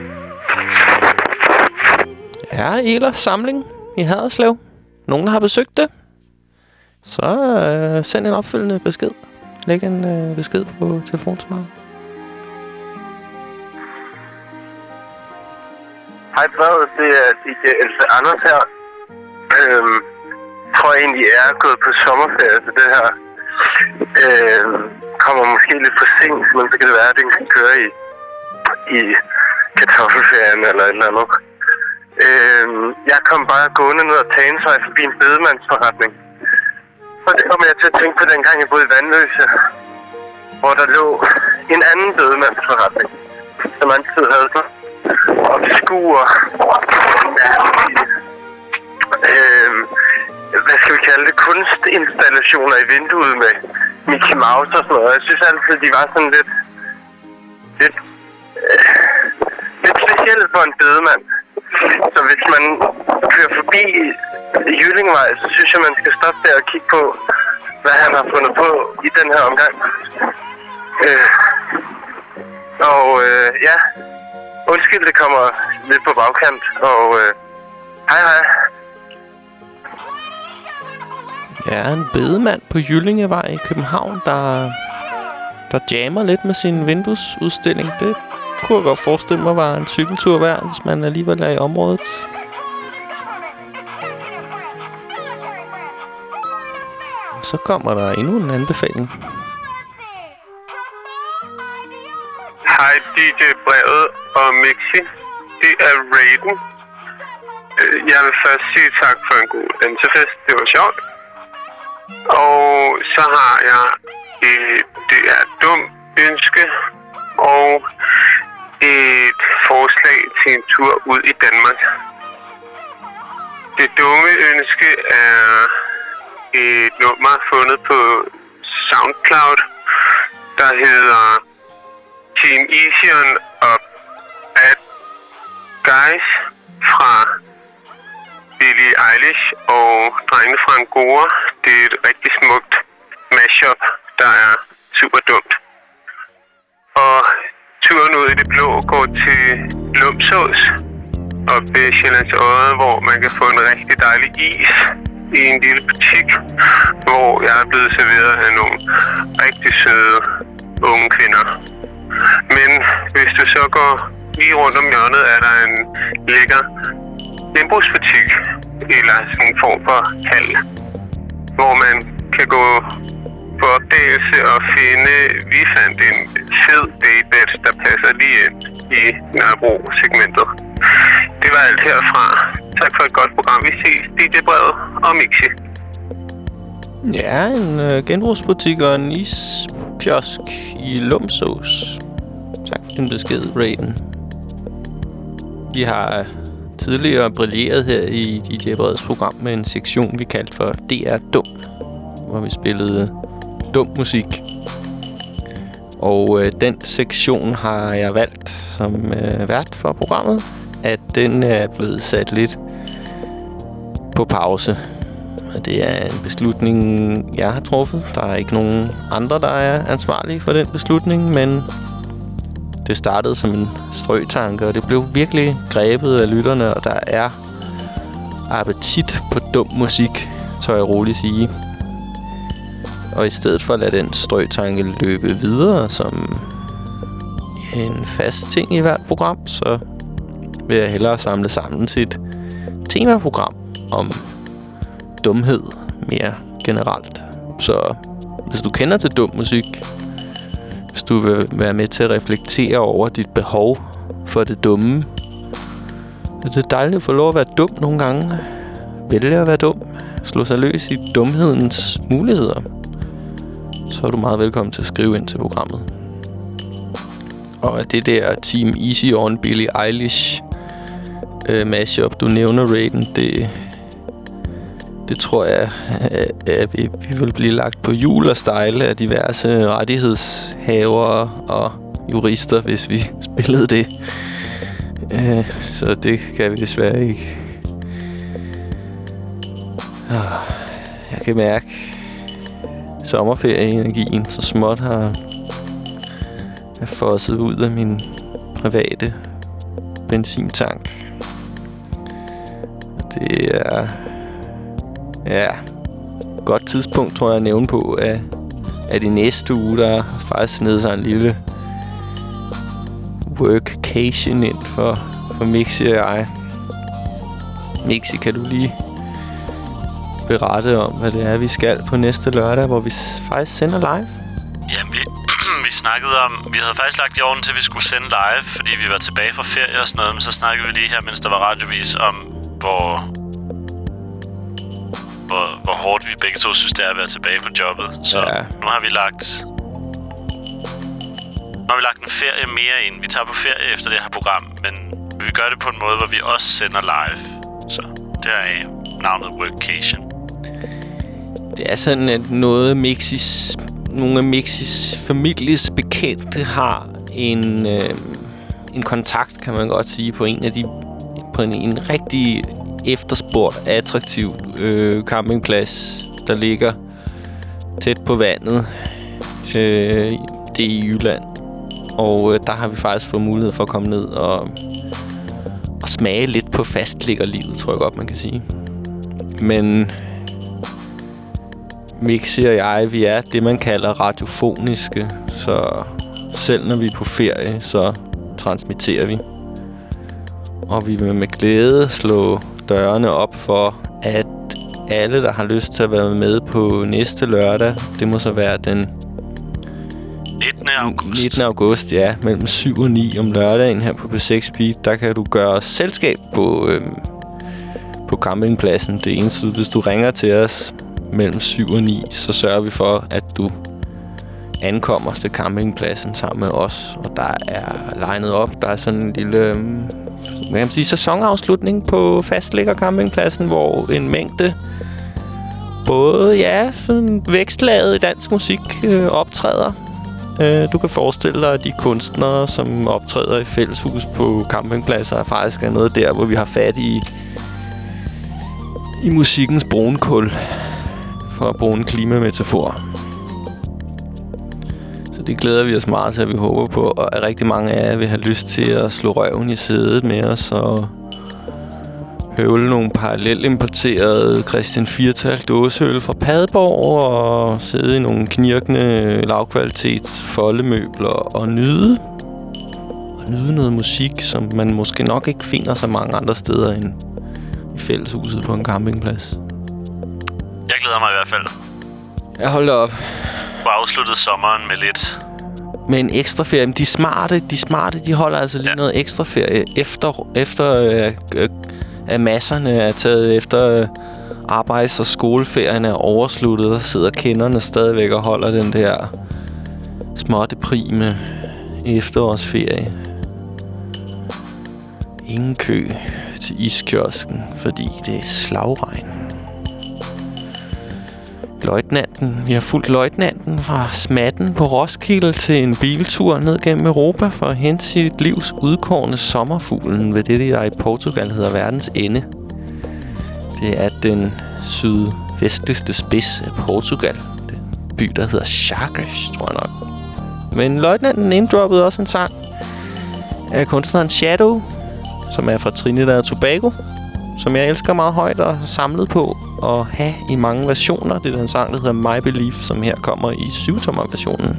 Ja, Eglers samling i Haderslev. Nogen, der har besøgt det? Så send en opfølgende besked. Læg en besked på telefonsvaret. Hej Brede, det er DJ Else Anders her. Tror egentlig, jeg er gået på sommerferie, så det her kommer måske lidt for sent, men så kan det være, at den kan køre i kartoffelferien eller et eller andet. Jeg kom bare gående ned og Tagensvej forbi en bedemandsforretning. Og det kommer jeg til at tænke på dengang, jeg boede i Vandløse, hvor der lå en anden bedemandsforretning, som altid havde så obskur, hvad skal vi kalde det, kunstinstallationer i vinduet med Mickey Mouse og sådan noget. Jeg synes altid, de var sådan lidt specielle for en bedemand. Så hvis man kører forbi Jyllingevej, så synes jeg, man skal stoppe der og kigge på, hvad han har fundet på i den her omgang. Ja, undskyld, det kommer lidt på bagkant, og hej. Ja, en bedemand på Jyllingevej i København, der jammer lidt med sin vinduesudstilling. Det kunne jeg godt forestille mig var en cykeltur værd, hvis man alligevel er i området. Så kommer der endnu en anbefaling. Hej DJ Brevet og Mixi. Det er Raiden. Jeg vil først sige tak for en god dansefest. Det var sjovt. Og så har jeg det er dumt ønske og et forslag til en tur ud i Danmark. Det dumme ønske er et nummer fundet på SoundCloud, der hedder Team Easion og Bad Guys fra Billie Eilish og drengene fra Angora. Det er et rigtig smukt mashup, der er super dumt. Og turen ud i det blå går til Lumsås og ved Sjællands Odde, hvor man kan få en rigtig dejlig is i en lille butik, hvor jeg er blevet serveret af nogle rigtig søde unge kvinder. Men hvis du så går lige rundt om hjørnet, er der en lækker genbrugsbutik, eller sådan en form for hal, hvor man kan gå på opdagelse og finde, vi fandt en fed daybed, der passer lige ind i Nørrebro-segmentet. Det var alt herfra. Tak for et godt program. Vi ses. DJ Brevet og Mixi. Ja, en genbrugsbutik og en iskiosk i Lumsås. Tak for din besked, Raiden. Vi har tidligere brilleret her i DJ Breds program med en sektion, vi kaldte for DR Dum, hvor vi spillede dum musik. Og den sektion har jeg valgt som vært for programmet, at den er blevet sat lidt på pause. Og det er en beslutning, jeg har truffet. Der er ikke nogen andre, der er ansvarlige for den beslutning, men det startede som en strøtanke, og det blev virkelig grebet af lytterne, og der er appetit på dum musik, tør jeg roligt sige. Og i stedet for at lade den strøtanke løbe videre som en fast ting i hvert program, så vil jeg hellere samle sammen til et temaprogram om dumhed mere generelt. Så hvis du kender til dum musik, hvis du vil være med til at reflektere over dit behov for det dumme, det er dejligt at få lov at være dum nogle gange. Vælge at være dum. Slå sig løs i dumhedens muligheder. Så er du meget velkommen til at skrive ind til programmet. Og det der Team Easy on Billie Eilish mashup, du nævner, Raiden, det tror jeg, at vi vil blive lagt på hjul og style af diverse rettighedshavere og jurister, hvis vi spillede det. Så det kan vi desværre ikke. Jeg kan mærke sommerferieenergien så småt har fosset ud af min private benzintank. Det er godt tidspunkt, tror jeg, at nævne på, at i næste uge, der faktisk nede sig en lille workcation ind for Mixi og jeg. Mixi, kan du lige berette om, hvad det er, vi skal på næste lørdag, hvor vi faktisk sender live? Jamen, vi snakkede om... Vi havde faktisk lagt i orden til, at vi skulle sende live, fordi vi var tilbage fra ferie og sådan noget, men så snakkede vi lige her, mens der var radiovis, om hvor hårdt vi begge to synes, det er at være tilbage på jobbet. Så nu har vi lagt en ferie mere ind. Vi tager på ferie efter det her program, men vi gør det på en måde, hvor vi også sender live. Så det er navnet Workation. Det er sådan, at nogle af Mixis families bekendte har en kontakt, kan man godt sige, på en rigtig efterspurgt, attraktiv campingplads, der ligger tæt på vandet. Det er i Jylland. Og der har vi faktisk fået mulighed for at komme ned og smage lidt på fastliggerlivet, tror jeg godt, man kan sige. Men Mixi og jeg, vi er det, man kalder radiofoniske. Så selv når vi er på ferie, så transmitterer vi. Og vi vil med glæde slå dørene op for, at alle, der har lyst til at være med på næste lørdag, det må så være den 19. august, ja, mellem 7 og 9 om lørdagen her på P6 Beat, der kan du gøre selskab på campingpladsen. Det eneste, hvis du ringer til os mellem 7 og 9, så sørger vi for, at du ankommer til campingpladsen sammen med os. Og der er legnet op, der er sådan en lille... man kan sige sæsonafslutning på fastligger campingpladsen, hvor en mængde både sådan vækstlaget dansk musik optræder. Du kan forestille dig, at de kunstnere, som optræder i fælleshus på campingpladser, er faktisk noget der, hvor vi har fat i musikkens brunkul, for at bruge en klimametafor. Så det glæder vi os meget til, at vi håber på, og at rigtig mange af jer vil have lyst til at slå røven i sædet med os og høvle nogle parallelimporterede Christian 4-tal dåseøl fra Padborg og sidde i nogle knirkende lavkvalitets foldemøbler og nyde noget musik, som man måske nok ikke finder så mange andre steder end i fælleshuset på en campingplads. Jeg glæder mig i hvert fald. Jeg holder op. Du har afsluttet sommeren med lidt... Med en ekstra ferie. Men de smarte, de holder altså lige noget ekstra ferie efter at masserne er taget efter arbejds- og skoleferien er oversluttet, og sidder kenderne stadigvæk og holder den der smådeprime efterårsferie. ingen kø til iskiosken, fordi det er slagregn. Vi har fulgt løjtnanten fra smatten på Roskilde til en biltur ned gennem Europa for at hente sit livs udkårne sommerfuglen ved det, der i Portugal hedder verdens ende. Det er den sydvestligste spids af Portugal. Det er en by, der hedder Chagas, tror jeg nok. Men løjtnanten inddroppede også en sang af kunstneren Shadow, som er fra Trinidad og Tobago, som jeg elsker meget højt og har samlet på at have i mange versioner. Det er den sang, der hedder My Belief, som her kommer i 7-tommer-versionen.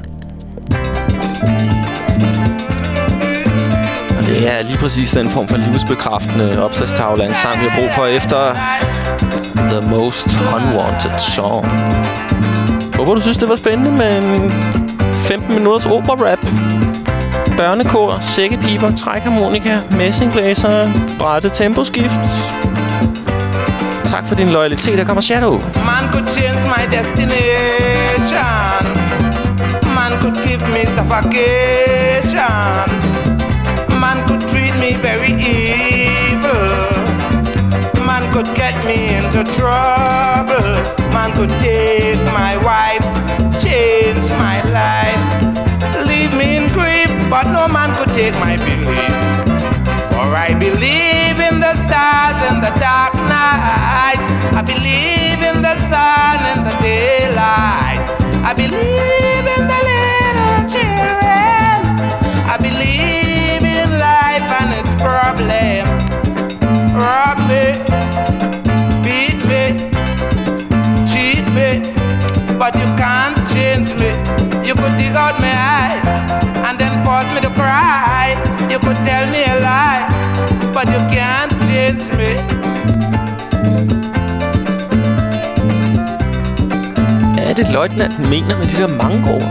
Og det er lige præcis den form for livsbekræftende opslagstavle af en sang, vi har brug for efter The Most Unwanted Song. Håber, du synes, det var spændende med en 15 minutters opera-rap. Børnekor, sækkepiber, trækharmonika, messingblæser, brætte temposkift. Tak for din loyalitet. Der kommer Shadow. Man could change my destination. Man could give me suffocation. Man could treat me very evil. Man could get me into trouble. Man could take my wife, change my life, leave me in grief, but no man could take my belief. For I believe in the stars in the dark night. I believe in the sun in the daylight. I believe in the little children. I believe in life and its problems. Rob me, beat me, cheat me, but you can't change me. You could dig out my eye and then force me to cry. You could tell me a lie, but you can't change me. Hvad er det, løjtnanten mener med de der mangoer?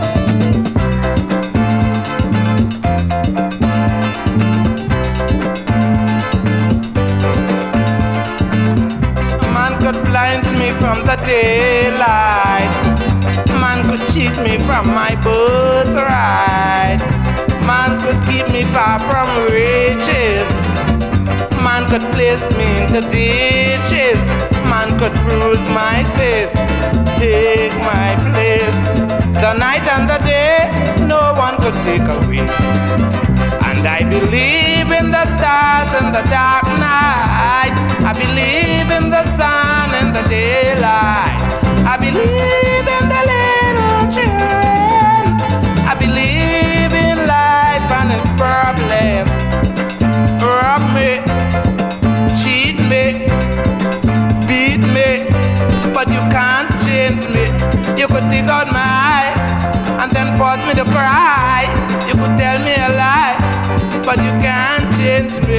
Man could blind me from the daylight. Man could cheat me from my birthright. Man could keep me far from riches. Man could place me into ditches. Man could bruise my face, take my place. The night and the day, no one could take away. And I believe in the stars in the dark night. I believe in the sun in the daylight. I believe in the little children. I believe in life and its problems. Rob me, cheat me, beat me, but you can't change me. You could dig out my eye and then force me to cry. You could tell me a lie, but you can't change me.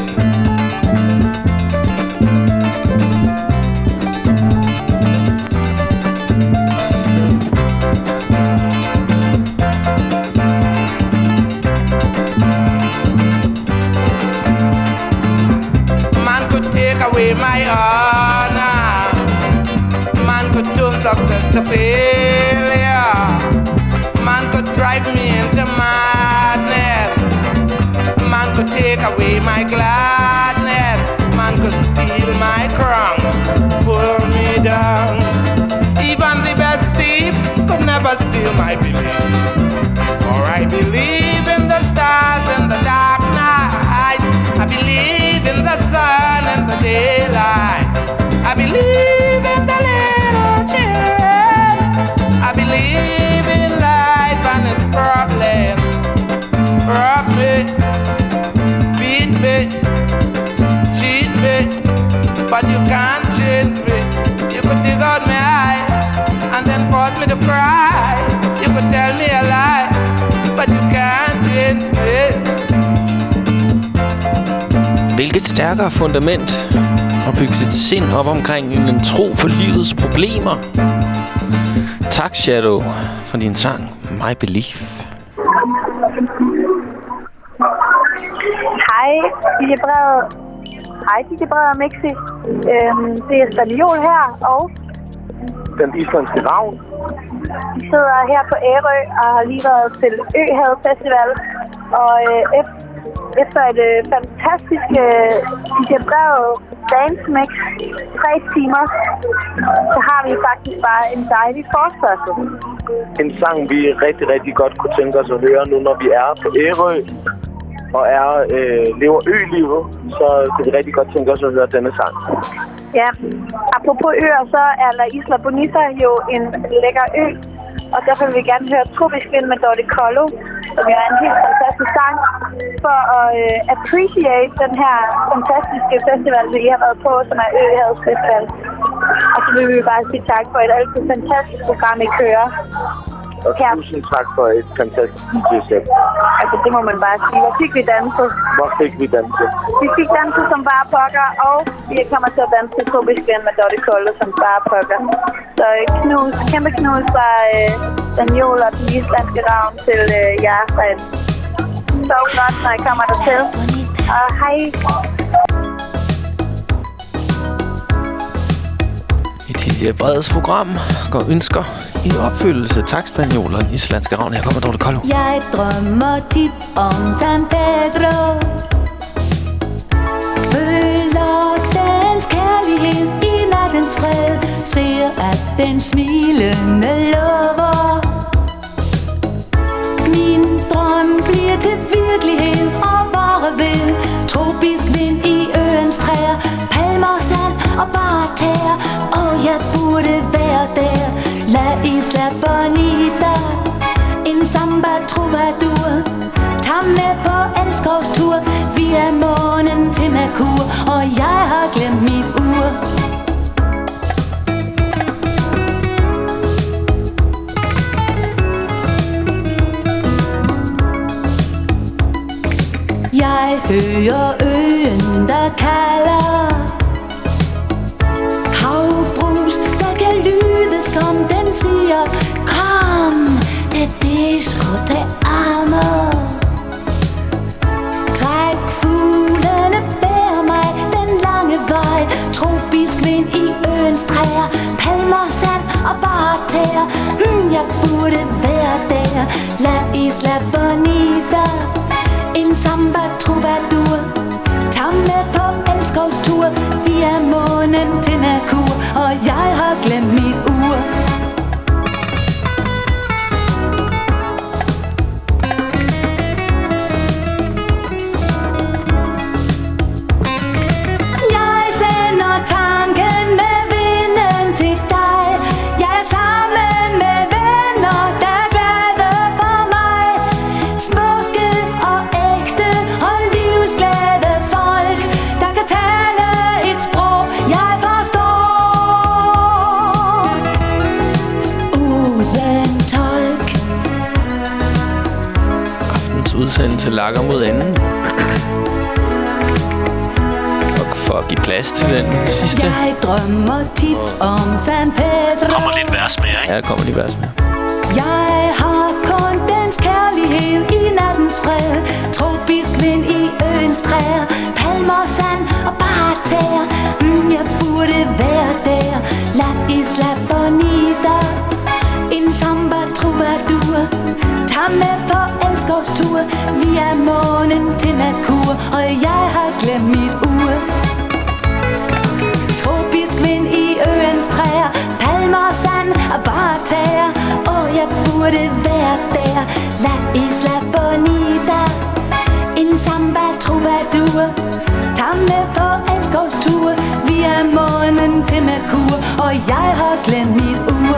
Away my honor. Man could turn success to failure. Man could drive me into madness. Man could take away my gladness. Man could steal my crown, pull me down. Even the best thief could never steal my belief. For I believe in the stars in the dark night. I believe in the sun and the daylight. I believe in the little children. I believe in life and its problems. Rob me, beat me, cheat me, but you can't change me. You could dig out my eye and then force me to cry. You could tell me a lie, but you can't change me. Hvilket stærkere fundament at bygge sit sind op omkring end en tro på livets problemer. Tak, Shadow, for din sang My Belief. Hej, Ditte Brede og Mixi. Det er Staniol her, og den islandske ravn. Vi sidder her på Ærø og har lige været til Øhavet Festival. Og efter et fantastisk DJ Breve dance mix 3 timer, så har vi faktisk bare en dejlig forespørgsel. En sang, vi rigtig, rigtig godt kunne tænke os at høre nu, når vi er på Ærø og lever ø-livet, så kunne vi rigtig godt tænke os at høre denne sang. Ja, apropos øer, så er La Isla Bonita jo en lækker ø, og derfor vil vi gerne høre Tropisk Vind med Dorte Kollo, som er en helt fantastisk sang, for at appreciate den her fantastiske festival, vi har været på, som er Øhavets Festival. Og så vil vi bare sige tak for et altid fantastisk program, I kører. Og tusind tak for et fantastisk DJ-sæt. Altså, det må man bare sige. Hvor fik vi danset? Hvor fik vi danset? Vi fik danset som bare pokker, og vi kommer til at danse til Tropisk Vind med Dorte Kollo som bare pokker. Så kæmpe knus fra Daniel og den islandske ravn til jer. Så godt, når I kommer dertil. Og hej! I DJ Breds program går ønsker i opfyldelse. Tak, Stanioler, den islandske ravn. Her kommer Dorte Kollo. Jeg drømmer tit om San Pedro. Føler dens kærlighed i nattens fred. Ser, at den smilende lover. Min drøm bliver til virkelighed og bare ved. Tropisk vind i øens træer. Palmer, sand og bare tæer. Og jeg burde være der. La Isla Bonita, en samba troubadour. Tag med på elskovstur, via månen til Merkur. Og jeg har glemt mit ur. Jeg hører øen, der kalder. Havbrus, der kan lyde, som den siger. Kom, te disco, te amo. Træk fuglene, bær mig den lange vej. Tropisk vind i øens træer. Palmer, sand og bare tæer. Jeg burde være der. La Isla Bonita, en samba troubadour. Tag med på elskovstur, via månen til Merkur. Og jeg har glemt mit ur. Jeg sender tanken med vinden til dig. Jeg er sammen med venner, der er glade for mig. Smukke og ægte og livsglade folk, der kan tale et sprog, jeg forstår. Uden tolk. Aftens udsendelse lakker mod enden. Og for at give plads til den sidste. Jeg drømmer tit om San Pedro. Kommer lidt vers med, ikke? Ja, der kommer lige vers med. Jeg har kun dens kærlighed i nattens fred. Tropisk vind i øens træer. Palmer, sand og bare tæer. Jeg burde være der. La Isla Bonita, en samba troubadour. Tag med på elskovstur, via månen til Merkur. Og jeg har glemt mit ur. Tropisk vind i øens træer. Palmer, sand og bare tæer. Og jeg burde være der. La Isla Bonita, en samba troubadour. Tag med på elskovstur, via månen til Merkur. Og jeg har glemt mit ur.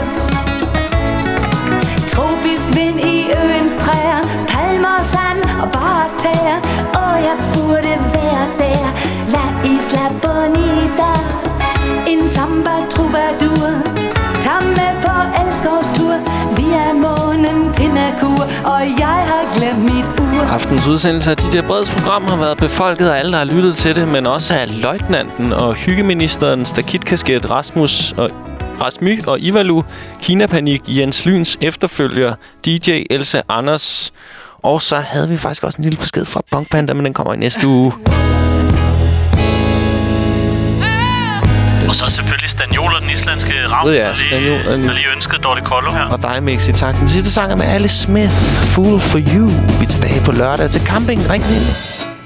Tropisk vind i øens træer. Palmer, sand og bare tæer. Og jeg burde være der. La Isla Bonita, en samba troubadour. Tag med på elskovstur, via månen til Merkur. Og jeg har glemt mit ur. Aftens udsendelse af DJ Breds program har været befolket af alle, der har lyttet til det, men også af løjtnanten og hyggeministeren, Stakitkasket, Rasmy og Ivalu, Kinapanik, Jens Lyns efterfølger, DJ Else Anders. Og så havde vi faktisk også en lille besked fra Punk Panda, men den kommer i næste uge. Og så selvfølgelig Stanioler, den islandske ravn, Ja, der lige ønskede Dorte Kollo her. Og dig, Mixi, tak. Den sidste sang er med Alice Smith, Fool for You. Vi er tilbage på lørdag til camping. Ring ind.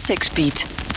P6 Beat.